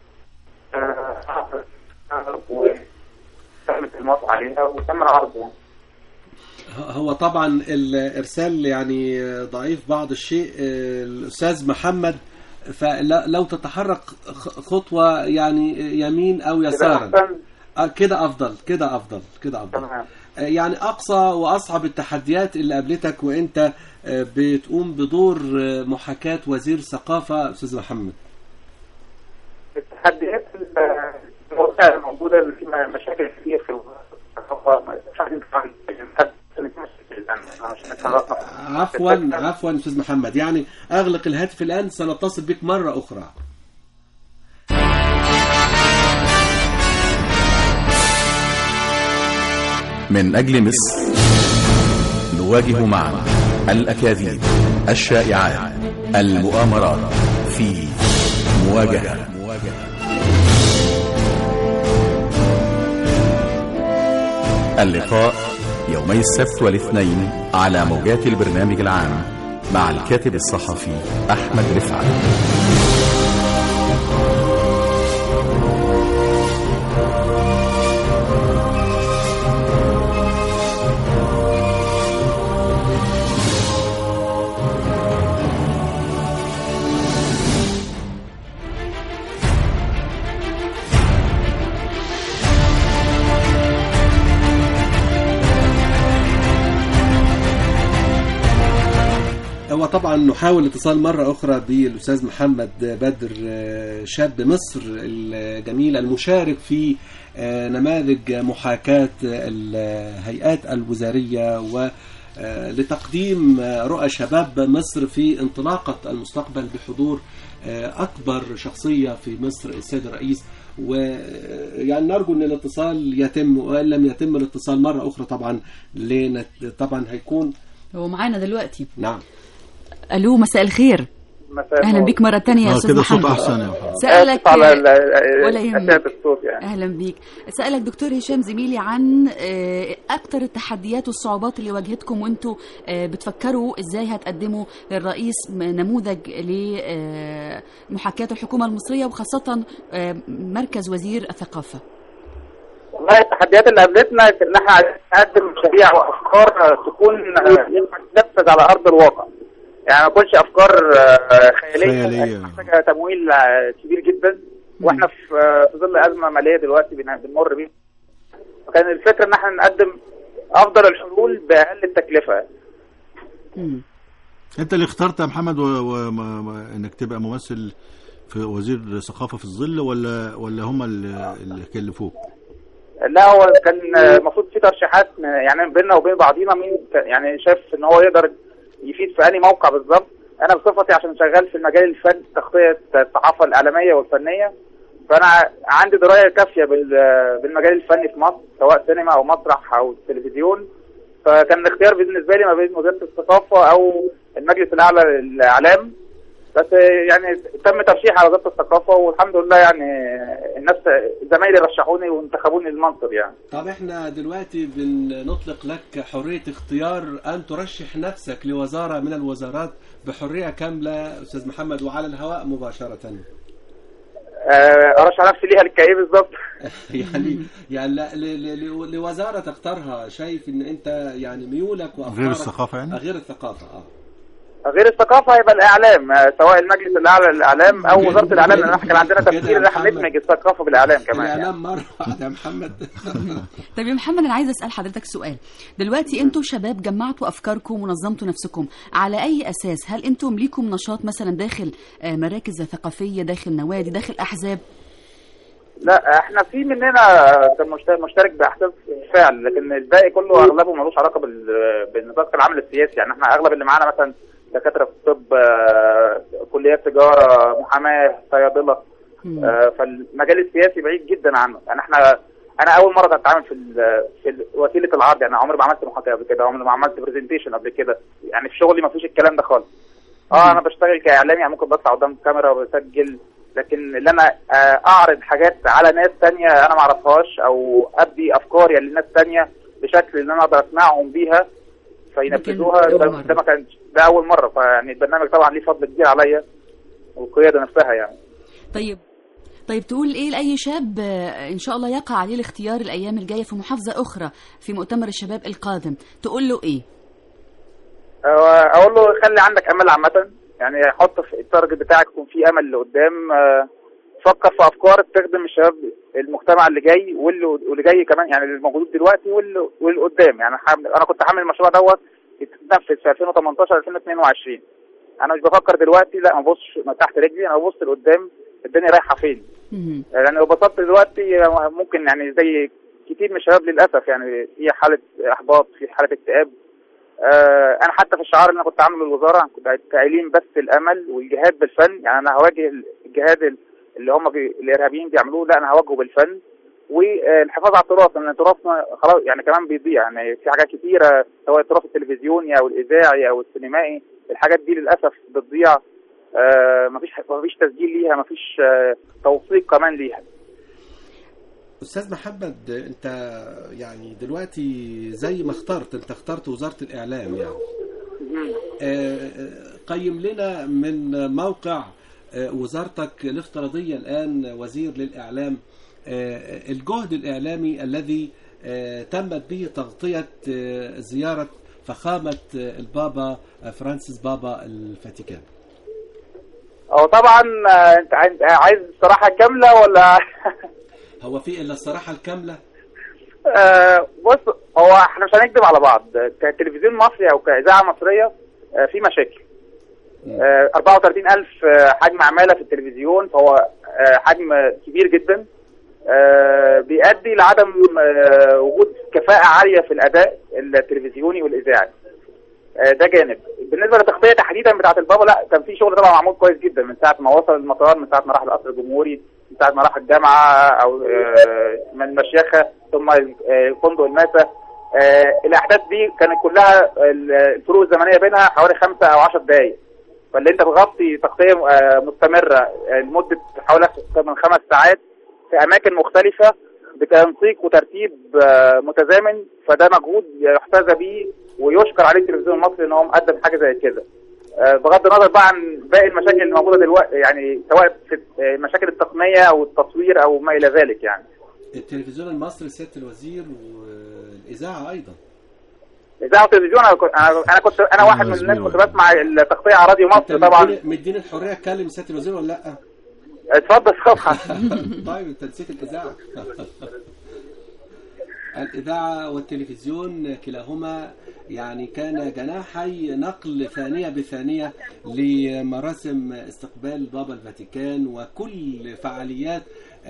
وتمت الموافقة عليها وتم العرض. هو طبعا الإرسال يعني ضعيف بعض الشيء الأستاذ محمد، فلو تتحرك خطوة يعني يمين أو يسارا كده أفضل. يعني أقصى وأصعب التحديات اللي قابلتك وأنت بتقوم بدور محاكاة وزير الثقافة أستاذ محمد؟ التحديات الموجودة اللي فيها مشاكل كتير في الثقافة. عفوا أستاذ محمد، يعني أغلق الهاتف الآن، سنتصل بك مرة أخرى. من أجل مصر نواجه معا الأكاذيب، الشائعات، المؤامرات في مواجهة. اللقاء يومي السبت والاثنين على موجات البرنامج العام مع الكاتب الصحفي أحمد رفعت. وطبعا نحاول الاتصال مرة أخرى بالأستاذ محمد بدر، شاب مصر الجميل المشارك في نماذج محاكاة الهيئات الوزارية ولتقديم رؤى شباب مصر في انطلاقة المستقبل بحضور أكبر شخصية في مصر السيد الرئيس. ويعني نرجو أن الاتصال يتم، وإن لم يتم الاتصال مرة أخرى طبعا هيكون هو معانا دلوقتي. نعم. ألو، مساء الخير. أهلا بك مرة تانية يا أستاذ محمد. كده صوت أحسن. سألك ولا يهمك. أهلا بيك. سألك دكتور هشام زميلي عن أكتر التحديات والصعوبات اللي واجهتكم وأنتوا بتفكروا إزاي هتقدموا للرئيس نموذج لمحاكاة الحكومة المصرية وخاصة مركز وزير الثقافة. والله التحديات اللي قابلتنا ان احنا نقدم مشاريع وافكار تكون ينفع تنفذ على ارض الواقع. يعني ما تكونش افكار خياليه محتاجه تمويل كبير جدا، واحنا في ظل ازمه ماليه دلوقتي بنمر بيها. فكان الفكره ان احنا نقدم افضل الحلول باقل التكلفه. انت اللي اخترت يا محمد انك تبقى ممثل في وزير الثقافه في الظل، ولا هم اللي كلفوك؟ لا، هو كان المفروض في ترشيحات يعني بيننا وبين بعضينا، مين يعني شايف ان هو يقدر يفيد في أي موقع بالظبط. انا بصفتي عشان شغال في المجال الفني، تغطية الصحافة الإعلامية والفنية، فانا عندي دراية كافية بالمجال الفني في مصر، سواء سينما او مسرح او تلفزيون. فكان الاختيار بالنسبة لي ما بين وزارة الثقافة او المجلس الاعلى للاعلام، بس يعني تم ترشيح على وزارة الثقافة، والحمد لله يعني الناس زمايلي رشحوني وانتخبوني للمنصب يعني. طب احنا دلوقتي بنطلق لك حرية اختيار ان ترشح نفسك لوزارة من الوزارات بحرية كاملة استاذ محمد، وعلى الهواء مباشرة. ارشح نفسي ليها للكايه بالظبط. يعني لوزارة تختارها، شايف ان انت يعني ميولك وافكارك غير الثقافة يعني؟ غير الثقافة. غير الثقافة هيبقى الإعلام، سواء المجلس الأعلى للإعلام أو وزارة الإعلام، لأن احنا كان عندنا تفكير إن احنا ندمج الثقافة بالإعلام كمان. الإعلام مرة واحدة يا محمد. طيب يا محمد، أنا عايز أسأل حضرتك سؤال. دلوقتي أنتوا شباب جمعتوا أفكاركم ونظمتوا نفسكم، على أي أساس؟ هل أنتم ليكم نشاط مثلا داخل مراكز ثقافية، داخل نوادي، داخل أحزاب؟ لا، احنا في مننا كان مشترك باحداث بالفعل، لكن الباقي كله اغلبه ملوش علاقه بالنطاق العمل السياسي. يعني احنا اغلب اللي معانا مثلا دكاتره في الطب، كليات تجاره، محاماه، صيادله. فالمجال السياسي بعيد جدا عنه. يعني احنا انا اول مره اتعامل في وسيله العرض، يعني عمري ما عملت محاضره قبل كده، عمري ما عملت برزنتيشن قبل كده، يعني في شغلي ما فيش الكلام ده خالص. انا بشتغل كاعلامي، يعني ممكن بطلع قدام الكاميرا وبسجل، لكن اللي انا اعرض حاجات على ناس تانية انا ما اعرفهاش، او ابدي افكاري للناس تانية بشكل ان انا اقدر اسمعهم بيها فينفذوها، ده ما كانش، ده اول مره. فيعني البرنامج طبعا ليه فضل كبير عليا والقياده نفسها يعني. طيب تقول ايه لاي شاب ان شاء الله يقع عليه الاختيار الايام الجايه في محافظه اخرى في مؤتمر الشباب القادم، تقول له ايه؟ اقول له خلي عندك امل عامه، يعني حط في التارجت بتاعك يكون في امل لقدام، فكر في افكار تخدم الشباب المجتمع اللي جاي واللي جاي كمان، يعني الموجود دلوقتي واللي قدام. يعني انا كنت حامل المشروع دوت يتنفذ في 2018 2022. انا مش بفكر دلوقتي، لا ما ببصش تحت رجلي، انا ببص لقدام الدنيا رايحه فين. يعني لو بصيت دلوقتي ممكن يعني زي كتير من الشباب للاسف يعني في حاله احباط، في حاله اكتئاب. انا حتى في الشعار اللي انا كنت عامله للوزاره كنت قايلين بس الامل والجهاد بالفن، يعني انا هواجه الجهاد اللي هم الارهابيين بيعملوه، لا انا هواجهه بالفن والحفاظ على التراث، لان تراثنا خلاص يعني كمان بيضيع. يعني في حاجات كتيره سواء التراث التلفزيوني او الاذاعي او السينمائي، الحاجات دي للاسف بتضيع، مفيش تسجيل ليها، مفيش توثيق كمان ليها. أستاذ محمد، أنت يعني دلوقتي زي ما أنت اخترت وزارة الإعلام، يعني قيم لنا من موقع وزارتك الافتراضية الآن وزير للإعلام الجهد الإعلامي الذي تمت به تغطية زيارة فخامة البابا فرانسيس بابا الفاتيكان. طبعا انت عايز الصراحة كاملة ولا هو في الا الصراحة الكاملة؟ بص، هو احنا مش هنكذب على بعض، كتلفزيون مصري او كاذاعة مصرية في مشاكل. 34,000 حجم عمالة في التلفزيون، فهو حجم كبير جدا، بيؤدي لعدم وجود كفاءة عالية في الأداء التلفزيوني والإذاعي. ده جانب. بالنسبة للتغطية تحديدا بتاعة البابا، لا كان في شغل طبعا معمول كويس جدا من ساعة ما وصل المطار، من ساعة ما راح القصر الجمهوري، من ساعة ما راح الجامعة أو من المشيخة ثم فندق الماسة. الأحداث دي كانت كلها الفروق الزمنية بينها حوالي 5 أو 10 دقايق، فاللي أنت بتغطي تغطية مستمرة لمدة حوالي من 5 ساعات في أماكن مختلفة بتنسيق وترتيب متزامن، فده مجهود يحتذى به ويشكر عليه التلفزيون المصري ان هو مقدم حاجه زي كده. بغض النظر بقى عن باقي المشاكل اللي موجوده دلوقتي، يعني سواء في مشاكل التقنيه او التصوير او ما الى ذلك. يعني التلفزيون المصري سياده الوزير والاذاعه ايضا، الاذاعه والتلفزيون، انا واحد من الناس كنت بسمع التغطيه على راديو مصر. طبعا مدين الحريه اتكلم سياده الوزير ولا لا؟ اتفضل صفحه. طيب انت نسيت الاذاعه. الإذاعة والتلفزيون كلاهما يعني كان جناحي نقل ثانية بثانية لمراسم استقبال بابا الفاتيكان، وكل فعاليات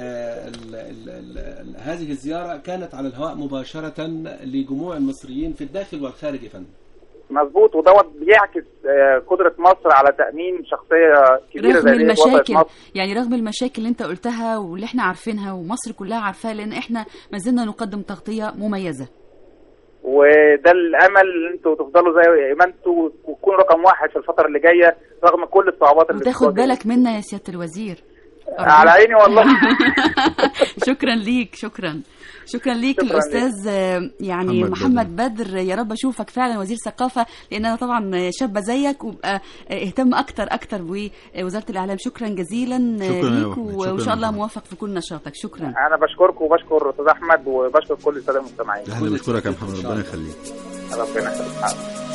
هذه الزيارة كانت على الهواء مباشرة لجموع المصريين في الداخل والخارج يا فندم. مظبوط، ودوت بيعكس قدرة مصر على تأمين شخصية كبيرة رغم المشاكل، يعني رغم المشاكل اللي انت قلتها واللي احنا عارفينها ومصر كلها عارفاها، لان احنا ما زلنا نقدم تغطية مميزة. وده الامل ان انتوا تفضلوا زي ما انتوا وتكونوا رقم 1 في الفترة اللي جاية رغم كل الصعوبات اللي وتاخد بالك منا يا سيادة الوزير. على عيني والله. شكرا ليك، شكرا ليك الأستاذ يعني محمد بدر. يا رب أشوفك فعلا وزير ثقافة، لأن أنا طبعا شابة زيك وبقى اهتم أكتر بوزارة الإعلام. شكرا جزيلا ليك، وإن شاء الله موفق في كل نشاطك. شكرا. أنا بشكرك وبشكر أستاذ أحمد وبشكر كل السادة المستمعين. أهلا بشكرك يا محمد، ربنا يخليك. ربنا يخليك.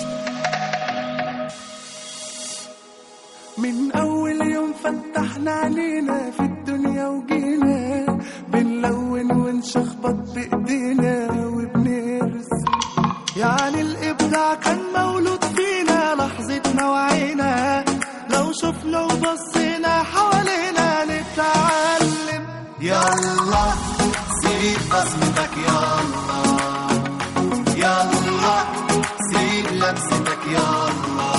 من أول يوم فتحنا علينا في الدنيا وجينا بنلون ونشخبط بإيدينا وبنرسم، يعني الإبداع كان مولود فينا لحظتنا وعينا، لو شفنا وبصينا حوالينا نتعلم. يلا سيب بصمتك، يلا سيب لمستك، يلا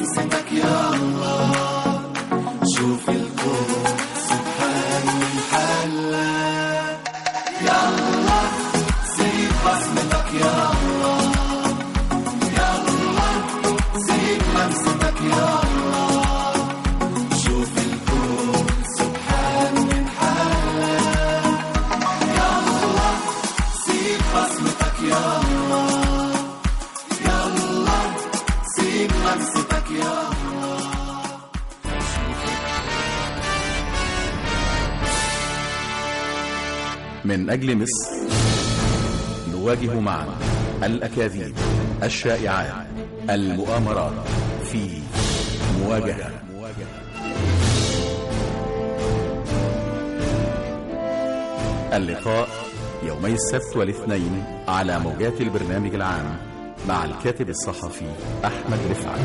لمستك يا الله، شوف الكون سبحان من حلا، يا الله سيب بصمتك يا الله، يا الله سيب لمستك يا الله، شوف الكون سبحان من حلا، يا الله سيب بصمتك يا الله، يا الله سيب لمستك يا الله. من أجل مصر نواجه معا الأكاذيب، الشائعات، المؤامرات في مواجهة. اللقاء يومي السبت والاثنين على موجات البرنامج العام مع الكاتب الصحفي أحمد رفعت.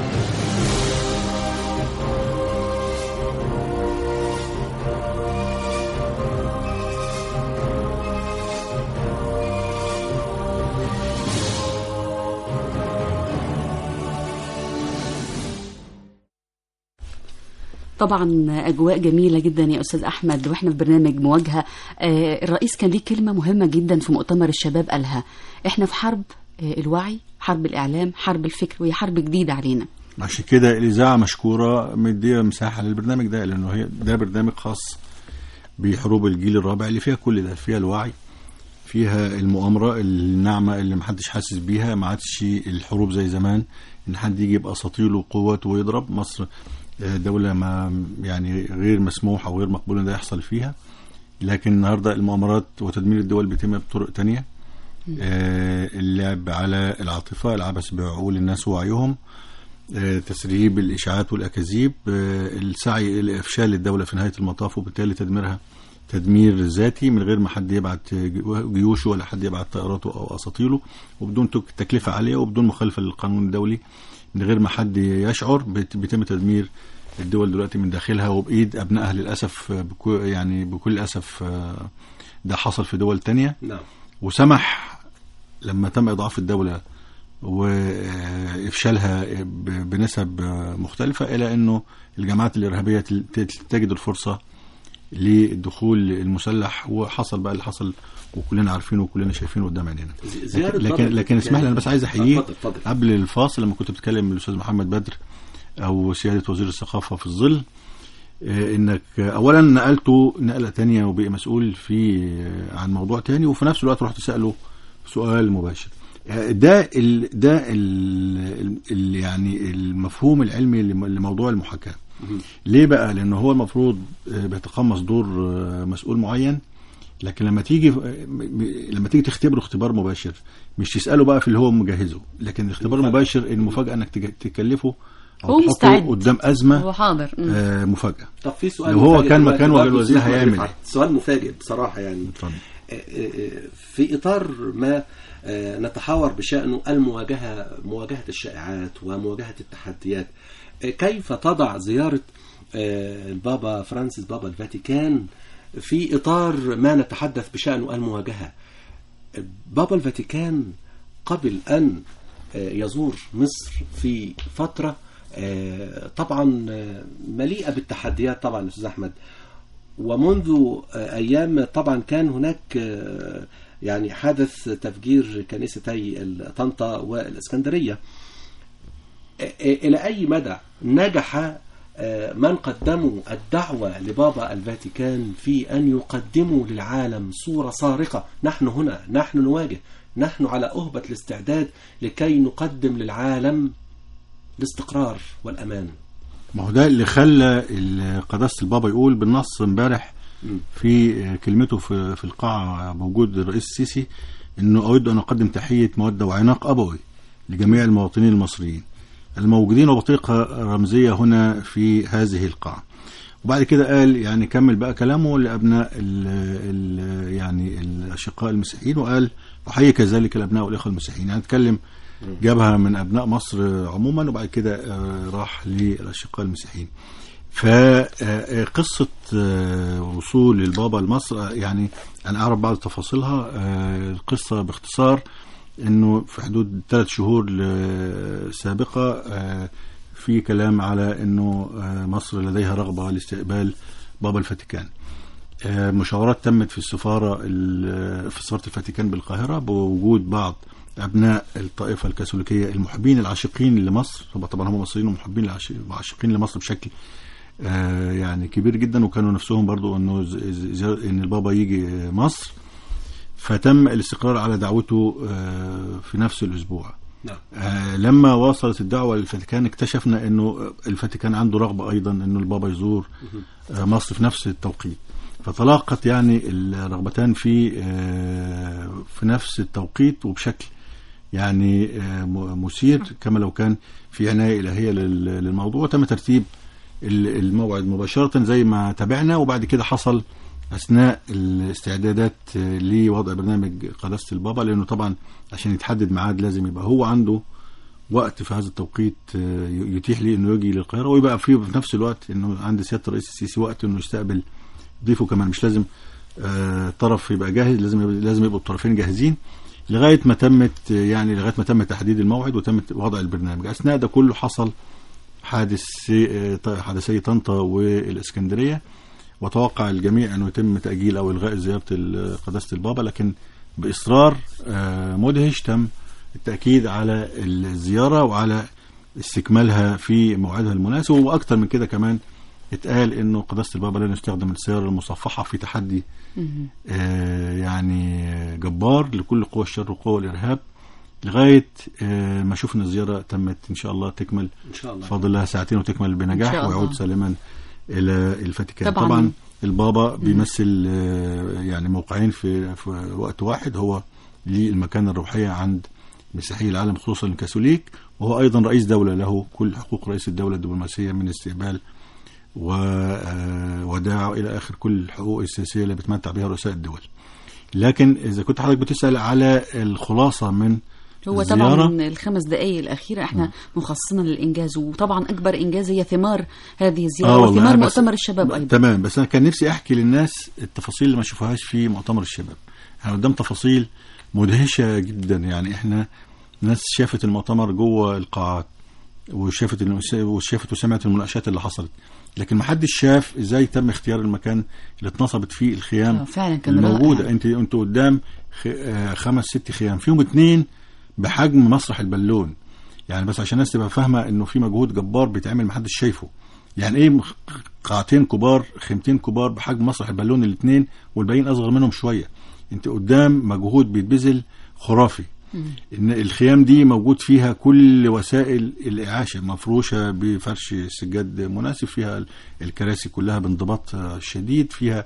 طبعا أجواء جميلة جدا يا أستاذ أحمد، وإحنا في برنامج مواجهة. الرئيس كان ليه كلمة مهمة جدا في مؤتمر الشباب، قالها إحنا في حرب الوعي، حرب الإعلام، حرب الفكر، وهي حرب جديدة علينا. عشان كده الإذاعة مشكورة مدية مساحة للبرنامج ده، لأنه ده برنامج خاص بحروب الجيل الرابع اللي فيها كل ده، فيها الوعي، فيها المؤامرة الناعمة اللي محدش حاسس بيها، ما عادش الحروب زي زمان إن حد يجي بأساطيله وقوته ويضرب. مصر دولة ما يعني غير مسموح أو غير مقبول إن ده يحصل فيها، لكن النهاردة المؤامرات وتدمير الدول بيتم بطرق تانية. اللعب على العاطفة، العبث بعقول الناس ووعيهم، تسريب الإشاعات والأكاذيب، السعي إلى إفشال الدولة في نهاية المطاف وبالتالي تدميرها تدمير ذاتي من غير ما حد يبعت جيوشه ولا حد يبعت طائراته أو أساطيله، وبدون تكلفة عالية وبدون مخالفة للقانون الدولي، من غير ما حد يشعر. بيتم تدمير الدول دلوقتي من داخلها وبإيد أبنائها للأسف، يعني بكل أسف ده حصل في دول تانية. نعم. وسمح لما تم إضعاف الدولة وإفشالها بنسب مختلفة إلى أنه الجماعات الإرهابية تجد الفرصة للدخول المسلح، وحصل بقى اللي حصل وكلنا عارفينه وكلنا شايفينه قدام عينينا. لكن اسمح لي، أنا بس عايز أحييه قبل الفاصل لما كنت بتكلم الأستاذ محمد بدر أو سيادة وزير الثقافة في الظل، إنك أولا نقلته نقلة تانية وبقى مسؤول عن موضوع تاني، وفي نفس الوقت رحت تسأله سؤال مباشر. ده يعني المفهوم العلمي لموضوع المحاكاة. ليه بقى؟ لأنه هو المفروض بيتقمص دور مسؤول معين، لكن لما تيجي تختبره اختبار مباشر، مش تسأله بقى في اللي هو مجهزه، لكن الاختبار المباشر المفاجأة انك تكلفه او تحطه قدام أزمة هو حاضر. مفاجأة. طب في سؤال، لو هو كان مكانه الوزير هيعمل سؤال مفاجئ بصراحة يعني. في إطار ما نتحاور بشأنه مواجهة الشائعات ومواجهة التحديات، كيف تضع زيارة البابا فرانسيس بابا الفاتيكان في إطار ما نتحدث بشأنه المواجهة؟ بابا الفاتيكان قبل أن يزور مصر في فترة طبعا مليئة بالتحديات طبعا أستاذ أحمد، ومنذ أيام طبعا كان هناك يعني حدث تفجير كنيستي طنطا والإسكندرية. إلى أي مدى نجح من قدموا الدعوة لبابا الفاتيكان في أن يقدموا للعالم صورة صارخة؟ نحن هنا، نحن نواجه، نحن على أهبة الاستعداد لكي نقدم للعالم الاستقرار والأمان. ما هو ده اللي خلى قداسة البابا يقول بالنص امبارح في كلمته في القاعة بوجود الرئيس السيسي انه اود ان اقدم تحية مودة وعناق ابوي لجميع المواطنين المصريين الموجودين وبطريقة رمزية هنا في هذه القاعة. وبعد كده قال يعني كمل بقى كلامه لأبناء يعني الأشقاء المسيحيين، وقال أحيي كذلك الأبناء والإخوة المسيحيين. يعني اتكلم جابها من أبناء مصر عموما وبعد كده راح للأشقاء المسيحيين. فقصة وصول البابا لمصر يعني أنا أعرف بعض تفاصيلها. القصة باختصار إنه في حدود 3 شهور سابقة في كلام على انه مصر لديها رغبة لاستقبال بابا الفاتيكان. مشاورات تمت في سفارة الفاتيكان بالقاهرة بوجود بعض أبناء الطائفة الكاثوليكية المحبين العاشقين لمصر، طبعا هم مصريين ومحبين العاشقين لمصر بشكل يعني كبير جدا، وكانوا نفسهم برضو انه ان البابا يجي مصر. فتم الاستقرار على دعوته في نفس الاسبوع. لما وصلت الدعوة للفاتيكان اكتشفنا انه الفاتيكان عنده رغبة ايضا انه البابا يزور مصر في نفس التوقيت، فتلاقت يعني الرغبتان في نفس التوقيت وبشكل يعني مثير، كما لو كان في عناية إلهية للموضوع. وتم ترتيب الموعد مباشرة زي ما تابعنا، وبعد كده حصل أثناء الاستعدادات لوضع برنامج قداسة البابا، لأنه طبعا عشان يتحدد ميعاد لازم يبقى هو عنده وقت في هذا التوقيت يتيح لي انه يجي للقاهرة، ويبقى فيه في نفس الوقت انه عند سيادة الرئيس السيسي وقت انه يستقبل ضيفه كمان. مش لازم طرف يبقى جاهز، لازم يبقوا الطرفين جاهزين لغاية ما تم تحديد الموعد وتم وضع البرنامج. أثناء ده كله حصل حادثي طنطا والإسكندرية، وتوقع الجميع أنه يتم تأجيل أو إلغاء زيارة قداسة البابا، لكن بإصرار مدهش تم التأكيد على الزيارة وعلى استكمالها في موعدها المناسب. وأكثر من كده كمان اتقال انه قداسة البابا لن يستخدم السيارة المصفحة في تحدي يعني جبار لكل قوى الشر وقوى الارهاب، لغاية ما شفنا الزيارة تمت ان شاء الله تكمل إن شاء الله. فاضل لها ساعتين وتكمل بنجاح ويعود سالما الى الفاتيكان. طبعا البابا بيمثل يعني موقعين في وقت واحد، هو للمكانة الروحية عند مسيحي العالم خصوصا الكاثوليك، وهو ايضا رئيس دولة له كل حقوق رئيس الدولة الدبلوماسية من استقبال وداع إلى آخر كل الحقوق السياسية اللي بتمتع بها رؤساء الدول. لكن إذا كنت حضرتك بتسأل على الخلاصة من هو طبعا من ال5 دقائق الأخيرة احنا مخصصنا للإنجاز، وطبعا أكبر إنجاز هي ثمار هذه الزيارة وثمار مؤتمر الشباب أيضا. تمام، بس أنا كان نفسي أحكي للناس التفاصيل اللي ما شوفوهاش في مؤتمر الشباب. احنا قدام تفاصيل مدهشة جدا، يعني احنا ناس شافت المؤتمر جوه القاعات وشافت وسمعت المناقشات اللي حصلت، لكن ما حدش شاف ازاي تم اختيار المكان اللي اتنصبت فيه الخيام الموجودة. انت قدام 5-6 خيام، فيهم 2 بحجم مسرح البالون، يعني بس عشان الناس تبقى فاهمة انه في مجهود جبار بيتعمل ما حدش شايفه. يعني ايه قاعتين كبار، خيمتين كبار بحجم مسرح البالون ال2 والباقيين اصغر منهم شوية. انت قدام مجهود بيتبذل خرافي. إن الخيام دي موجود فيها كل وسائل الإعاشة، مفروشة بفرش سجاد مناسب، فيها الكراسي كلها بانضباط شديد، فيها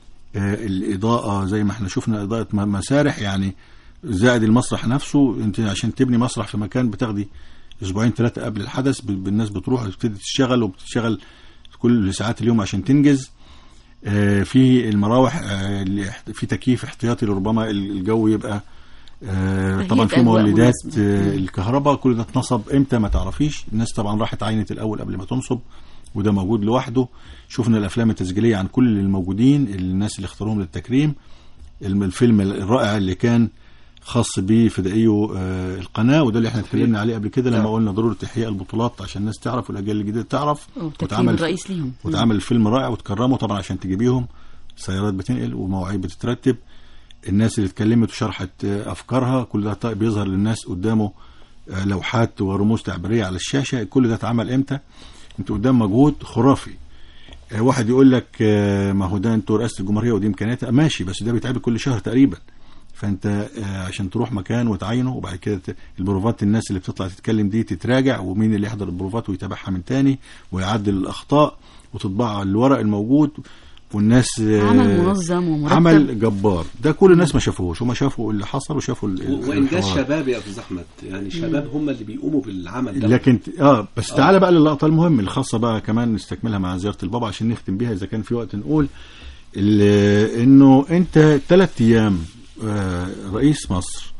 الإضاءة زي ما احنا شفنا إضاءة مسارح، يعني زائد المسرح نفسه. انت عشان تبني مسرح في مكان بتاخدي 2-3 قبل الحدث، بالناس بتروح تبتدي تشتغل، وبتشتغل كل ساعات اليوم عشان تنجز. في المراوح في تكييف احتياطي لربما الجو يبقى طبعا في مولدات الكهرباء. كل ده اتنصب امتى ما تعرفيش. الناس طبعا راحت عينت الاول قبل ما تنصب، وده موجود لوحده. شفنا الافلام التسجيليه عن كل الموجودين، الناس اللي اختاروهم للتكريم. الفيلم الرائع اللي كان خاص بفدائيه القناه، وده اللي احنا اتكلمنا عليه قبل كده لما قلنا ضروره احياء البطولات عشان الناس تعرف والاجيال الجديده تعرف، وتعمل الفيلم رائع وتكرمه طبعا عشان تجيبيهم سيارات بتنقل ومواعيد بتترتب. الناس اللي اتكلمت وشرحت أفكارها، كل ده بيظهر للناس قدامه لوحات ورموز تعبيرية على الشاشة. كل ده اتعمل امتى؟ انت قدام مجهود خرافي. واحد يقول لك ما هو ده انتوا رئاسة الجمهورية ودي امكانياتها، ماشي، بس ده بيتعمل كل شهر تقريبا. فانت عشان تروح مكان وتعينه، وبعد كده البروفات الناس اللي بتطلع تتكلم دي تتراجع، ومين اللي يحضر البروفات ويتابعها من تاني ويعدل الأخطاء وتطبع الورق الموجود، والناس عمل منظم ومرتب، عمل جبار. ده كل الناس ما شافوهوش، وما شافوا اللي حصل وشافوا وإنجاز شباب يا أستاذ أحمد، يعني شباب هم اللي بيقوموا بالعمل ده. لكن بس تعالى بقى للقطة المهمة الخاصة بقى كمان نستكملها مع زيارة البابا عشان نختم بيها إذا كان في وقت. نقول إنه أنت 3 أيام رئيس مصر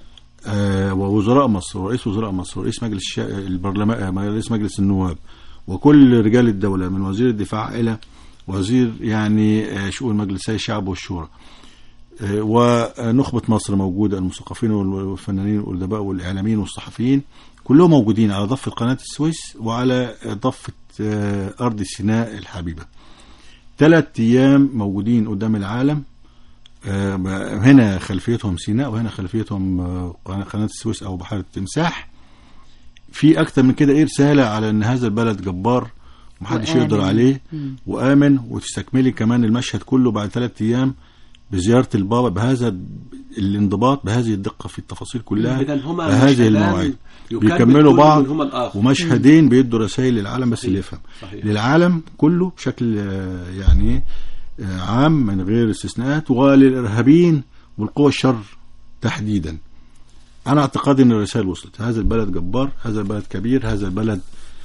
ووزراء مصر ورئيس وزراء مصر ورئيس مجلس البرلمان، رئيس مجلس النواب، وكل رجال الدولة من وزير الدفاع إلى وزير يعني شؤون مجلسي الشعب والشورى، ونخبة مصر موجودة، المثقفين والفنانين والأدباء والإعلاميين والصحفيين كلهم موجودين على ضفة قناة السويس وعلى ضفة أرض سيناء الحبيبة. 3 أيام موجودين قدام العالم، هنا خلفيتهم سيناء وهنا خلفيتهم قناة السويس أو بحيرة التمساح. في أكتر من كده رسالة على أن هذا البلد جبار ومحدش يقدر عليه وآمن. وتستكملي كمان المشهد كله بعد 3 أيام بزيارة البابا بهذا الانضباط، بهذه الدقة في التفاصيل كلها، بهذه المواعيد، بيكملوا بعض. ومشهدين بيدوا رسائل للعالم بس اللي يفهم، للعالم كله بشكل يعني عام من غير استثناءات، وللإرهابيين والقوى الشر تحديدا. أنا اعتقد أن الرسائل وصلت. هذا البلد جبار، هذا البلد كبير، هذا البلد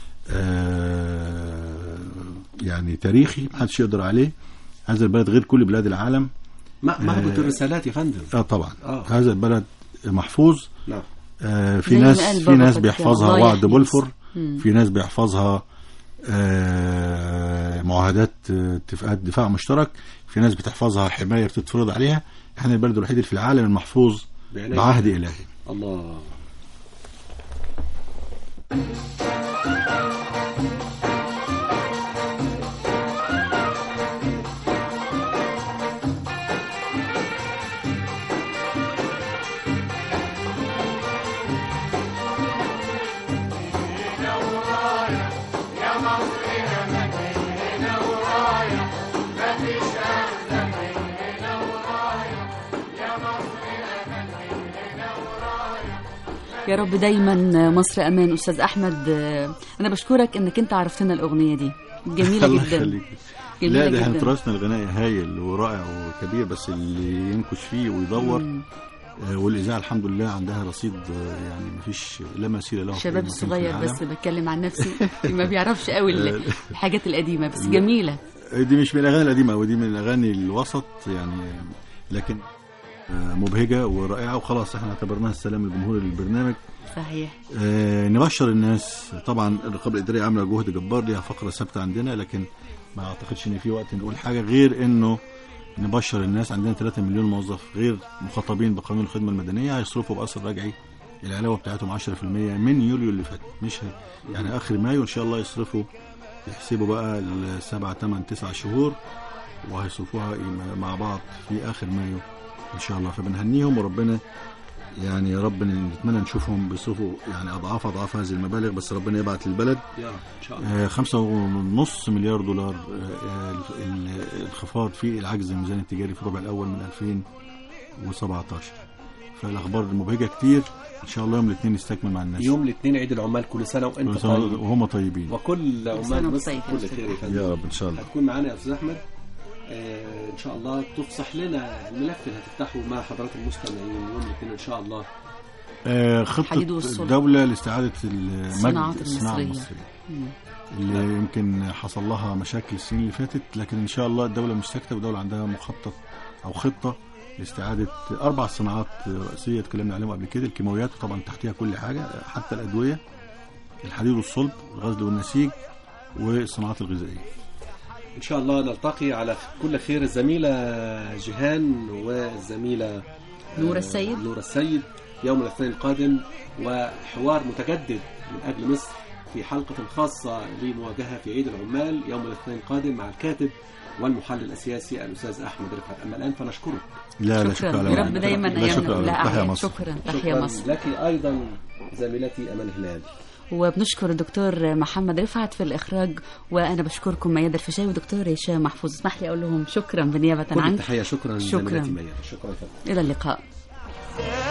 يعني تاريخي محدش يقدر عليه. هذا البلد غير كل بلاد العالم. مهبط الرسالات يا فندم. طبعا. هذا البلد محفوظ. نعم. في ناس بيحفظها وعد بولفور، في ناس بيحفظها معاهدات اتفاقات دفاع مشترك، في ناس بتحفظها حماية بتتفرض عليها. احنا البلد الوحيد اللي في العالم المحفوظ بعهد إلهي. الله. يا رب دايما مصر امان. استاذ احمد، انا بشكرك انك انت عرفتنا الاغنيه دي، جميله جدا. لا ده احنا تراثنا الغنائي هايل ورائع وكبير، بس اللي ينكش فيه ويدور. والاذاعه الحمد لله عندها رصيد يعني مفيش لا مثيل له. الشباب الصغير بس بتكلم عن نفسي ما بيعرفش قوي الحاجات القديمه، بس جميله. دي مش من الاغاني القديمه، ودي من الاغاني الوسط يعني، لكن مبهجة ورائعة. وخلاص احنا اعتبرناها السلام الجمهوري للبرنامج. صحيح. نبشر الناس. طبعا الرقابة الإدارية عاملة جهد جبار، ليها فقرة ثابتة عندنا، لكن ما اعتقدش ان في وقت نقول حاجة غير انه نبشر الناس. عندنا 3 مليون موظف غير مخاطبين بقانون الخدمة المدنية، هيصرفوا بأثر رجعي العلاوة بتاعتهم 10% من يوليو اللي فات، مش يعني آخر مايو إن شاء الله يصرفوا، يحسبوا بقى 7 8 9 شهور وهيصرفوها مع بعض في آخر مايو إن شاء الله. فبنهنيهم، وربنا يعني يا رب نتمنى نشوفهم بيصرفوا يعني أضعاف هذه المبالغ، بس ربنا يبعت للبلد إن شاء الله 5.5 مليار دولار الانخفاض في العجز الميزاني التجاري في الربع الأول من 2017. فالأخبار المبهجة كتير. إن شاء الله يوم الاثنين نستكمل مع الناس. يوم الاثنين عيد العمال، كل سنة وأنت طيب وهم طيبين، وكل عمال مصر كل خير يا رب إن شاء الله. هتكون معانا يا أستاذ أحمد إن شاء الله، تفصح لنا الملف اللي هتفتحه مع حضرات المستمعين يوم الاثنين إن شاء الله. خطة الدولة لاستعادة الصناعة المصرية اللي يمكن حصل لها مشاكل السنين اللي فاتت، لكن إن شاء الله الدولة مش ساكتة، ودولة عندها مخطط أو خطة لاستعادة 4 صناعات رئيسية اتكلمنا عليهم قبل كده. الكيماويات طبعا تحتها كل حاجة حتى الأدوية، الحديد والصلب، الغزل والنسيج، والصناعات الغذائية. إن شاء الله نلتقي على كل خير. الزميلة جيهان والزميلة نور السيد يوم الاثنين القادم، وحوار متجدد من أجل مصر في حلقة خاصة لمواجهة في عيد العمال يوم الاثنين القادم مع الكاتب والمحلل السياسي الأستاذ أحمد رفعت. أما الآن فنشكرك. لا شكرا يا رب دايما أيامنا كلها أحياء. شكرا. تحيا مصر. لك أيضا زميلتي أمان هلال. وبنشكر الدكتور محمد رفعت في الإخراج، وأنا بشكركم ميادة الفيشاوي ودكتور هشام محفوظ. اسمح لي أقول لهم شكرا بنيابة عنك. كل تحية. شكرا زميلتي ميادة. شكرا. إلى اللقاء.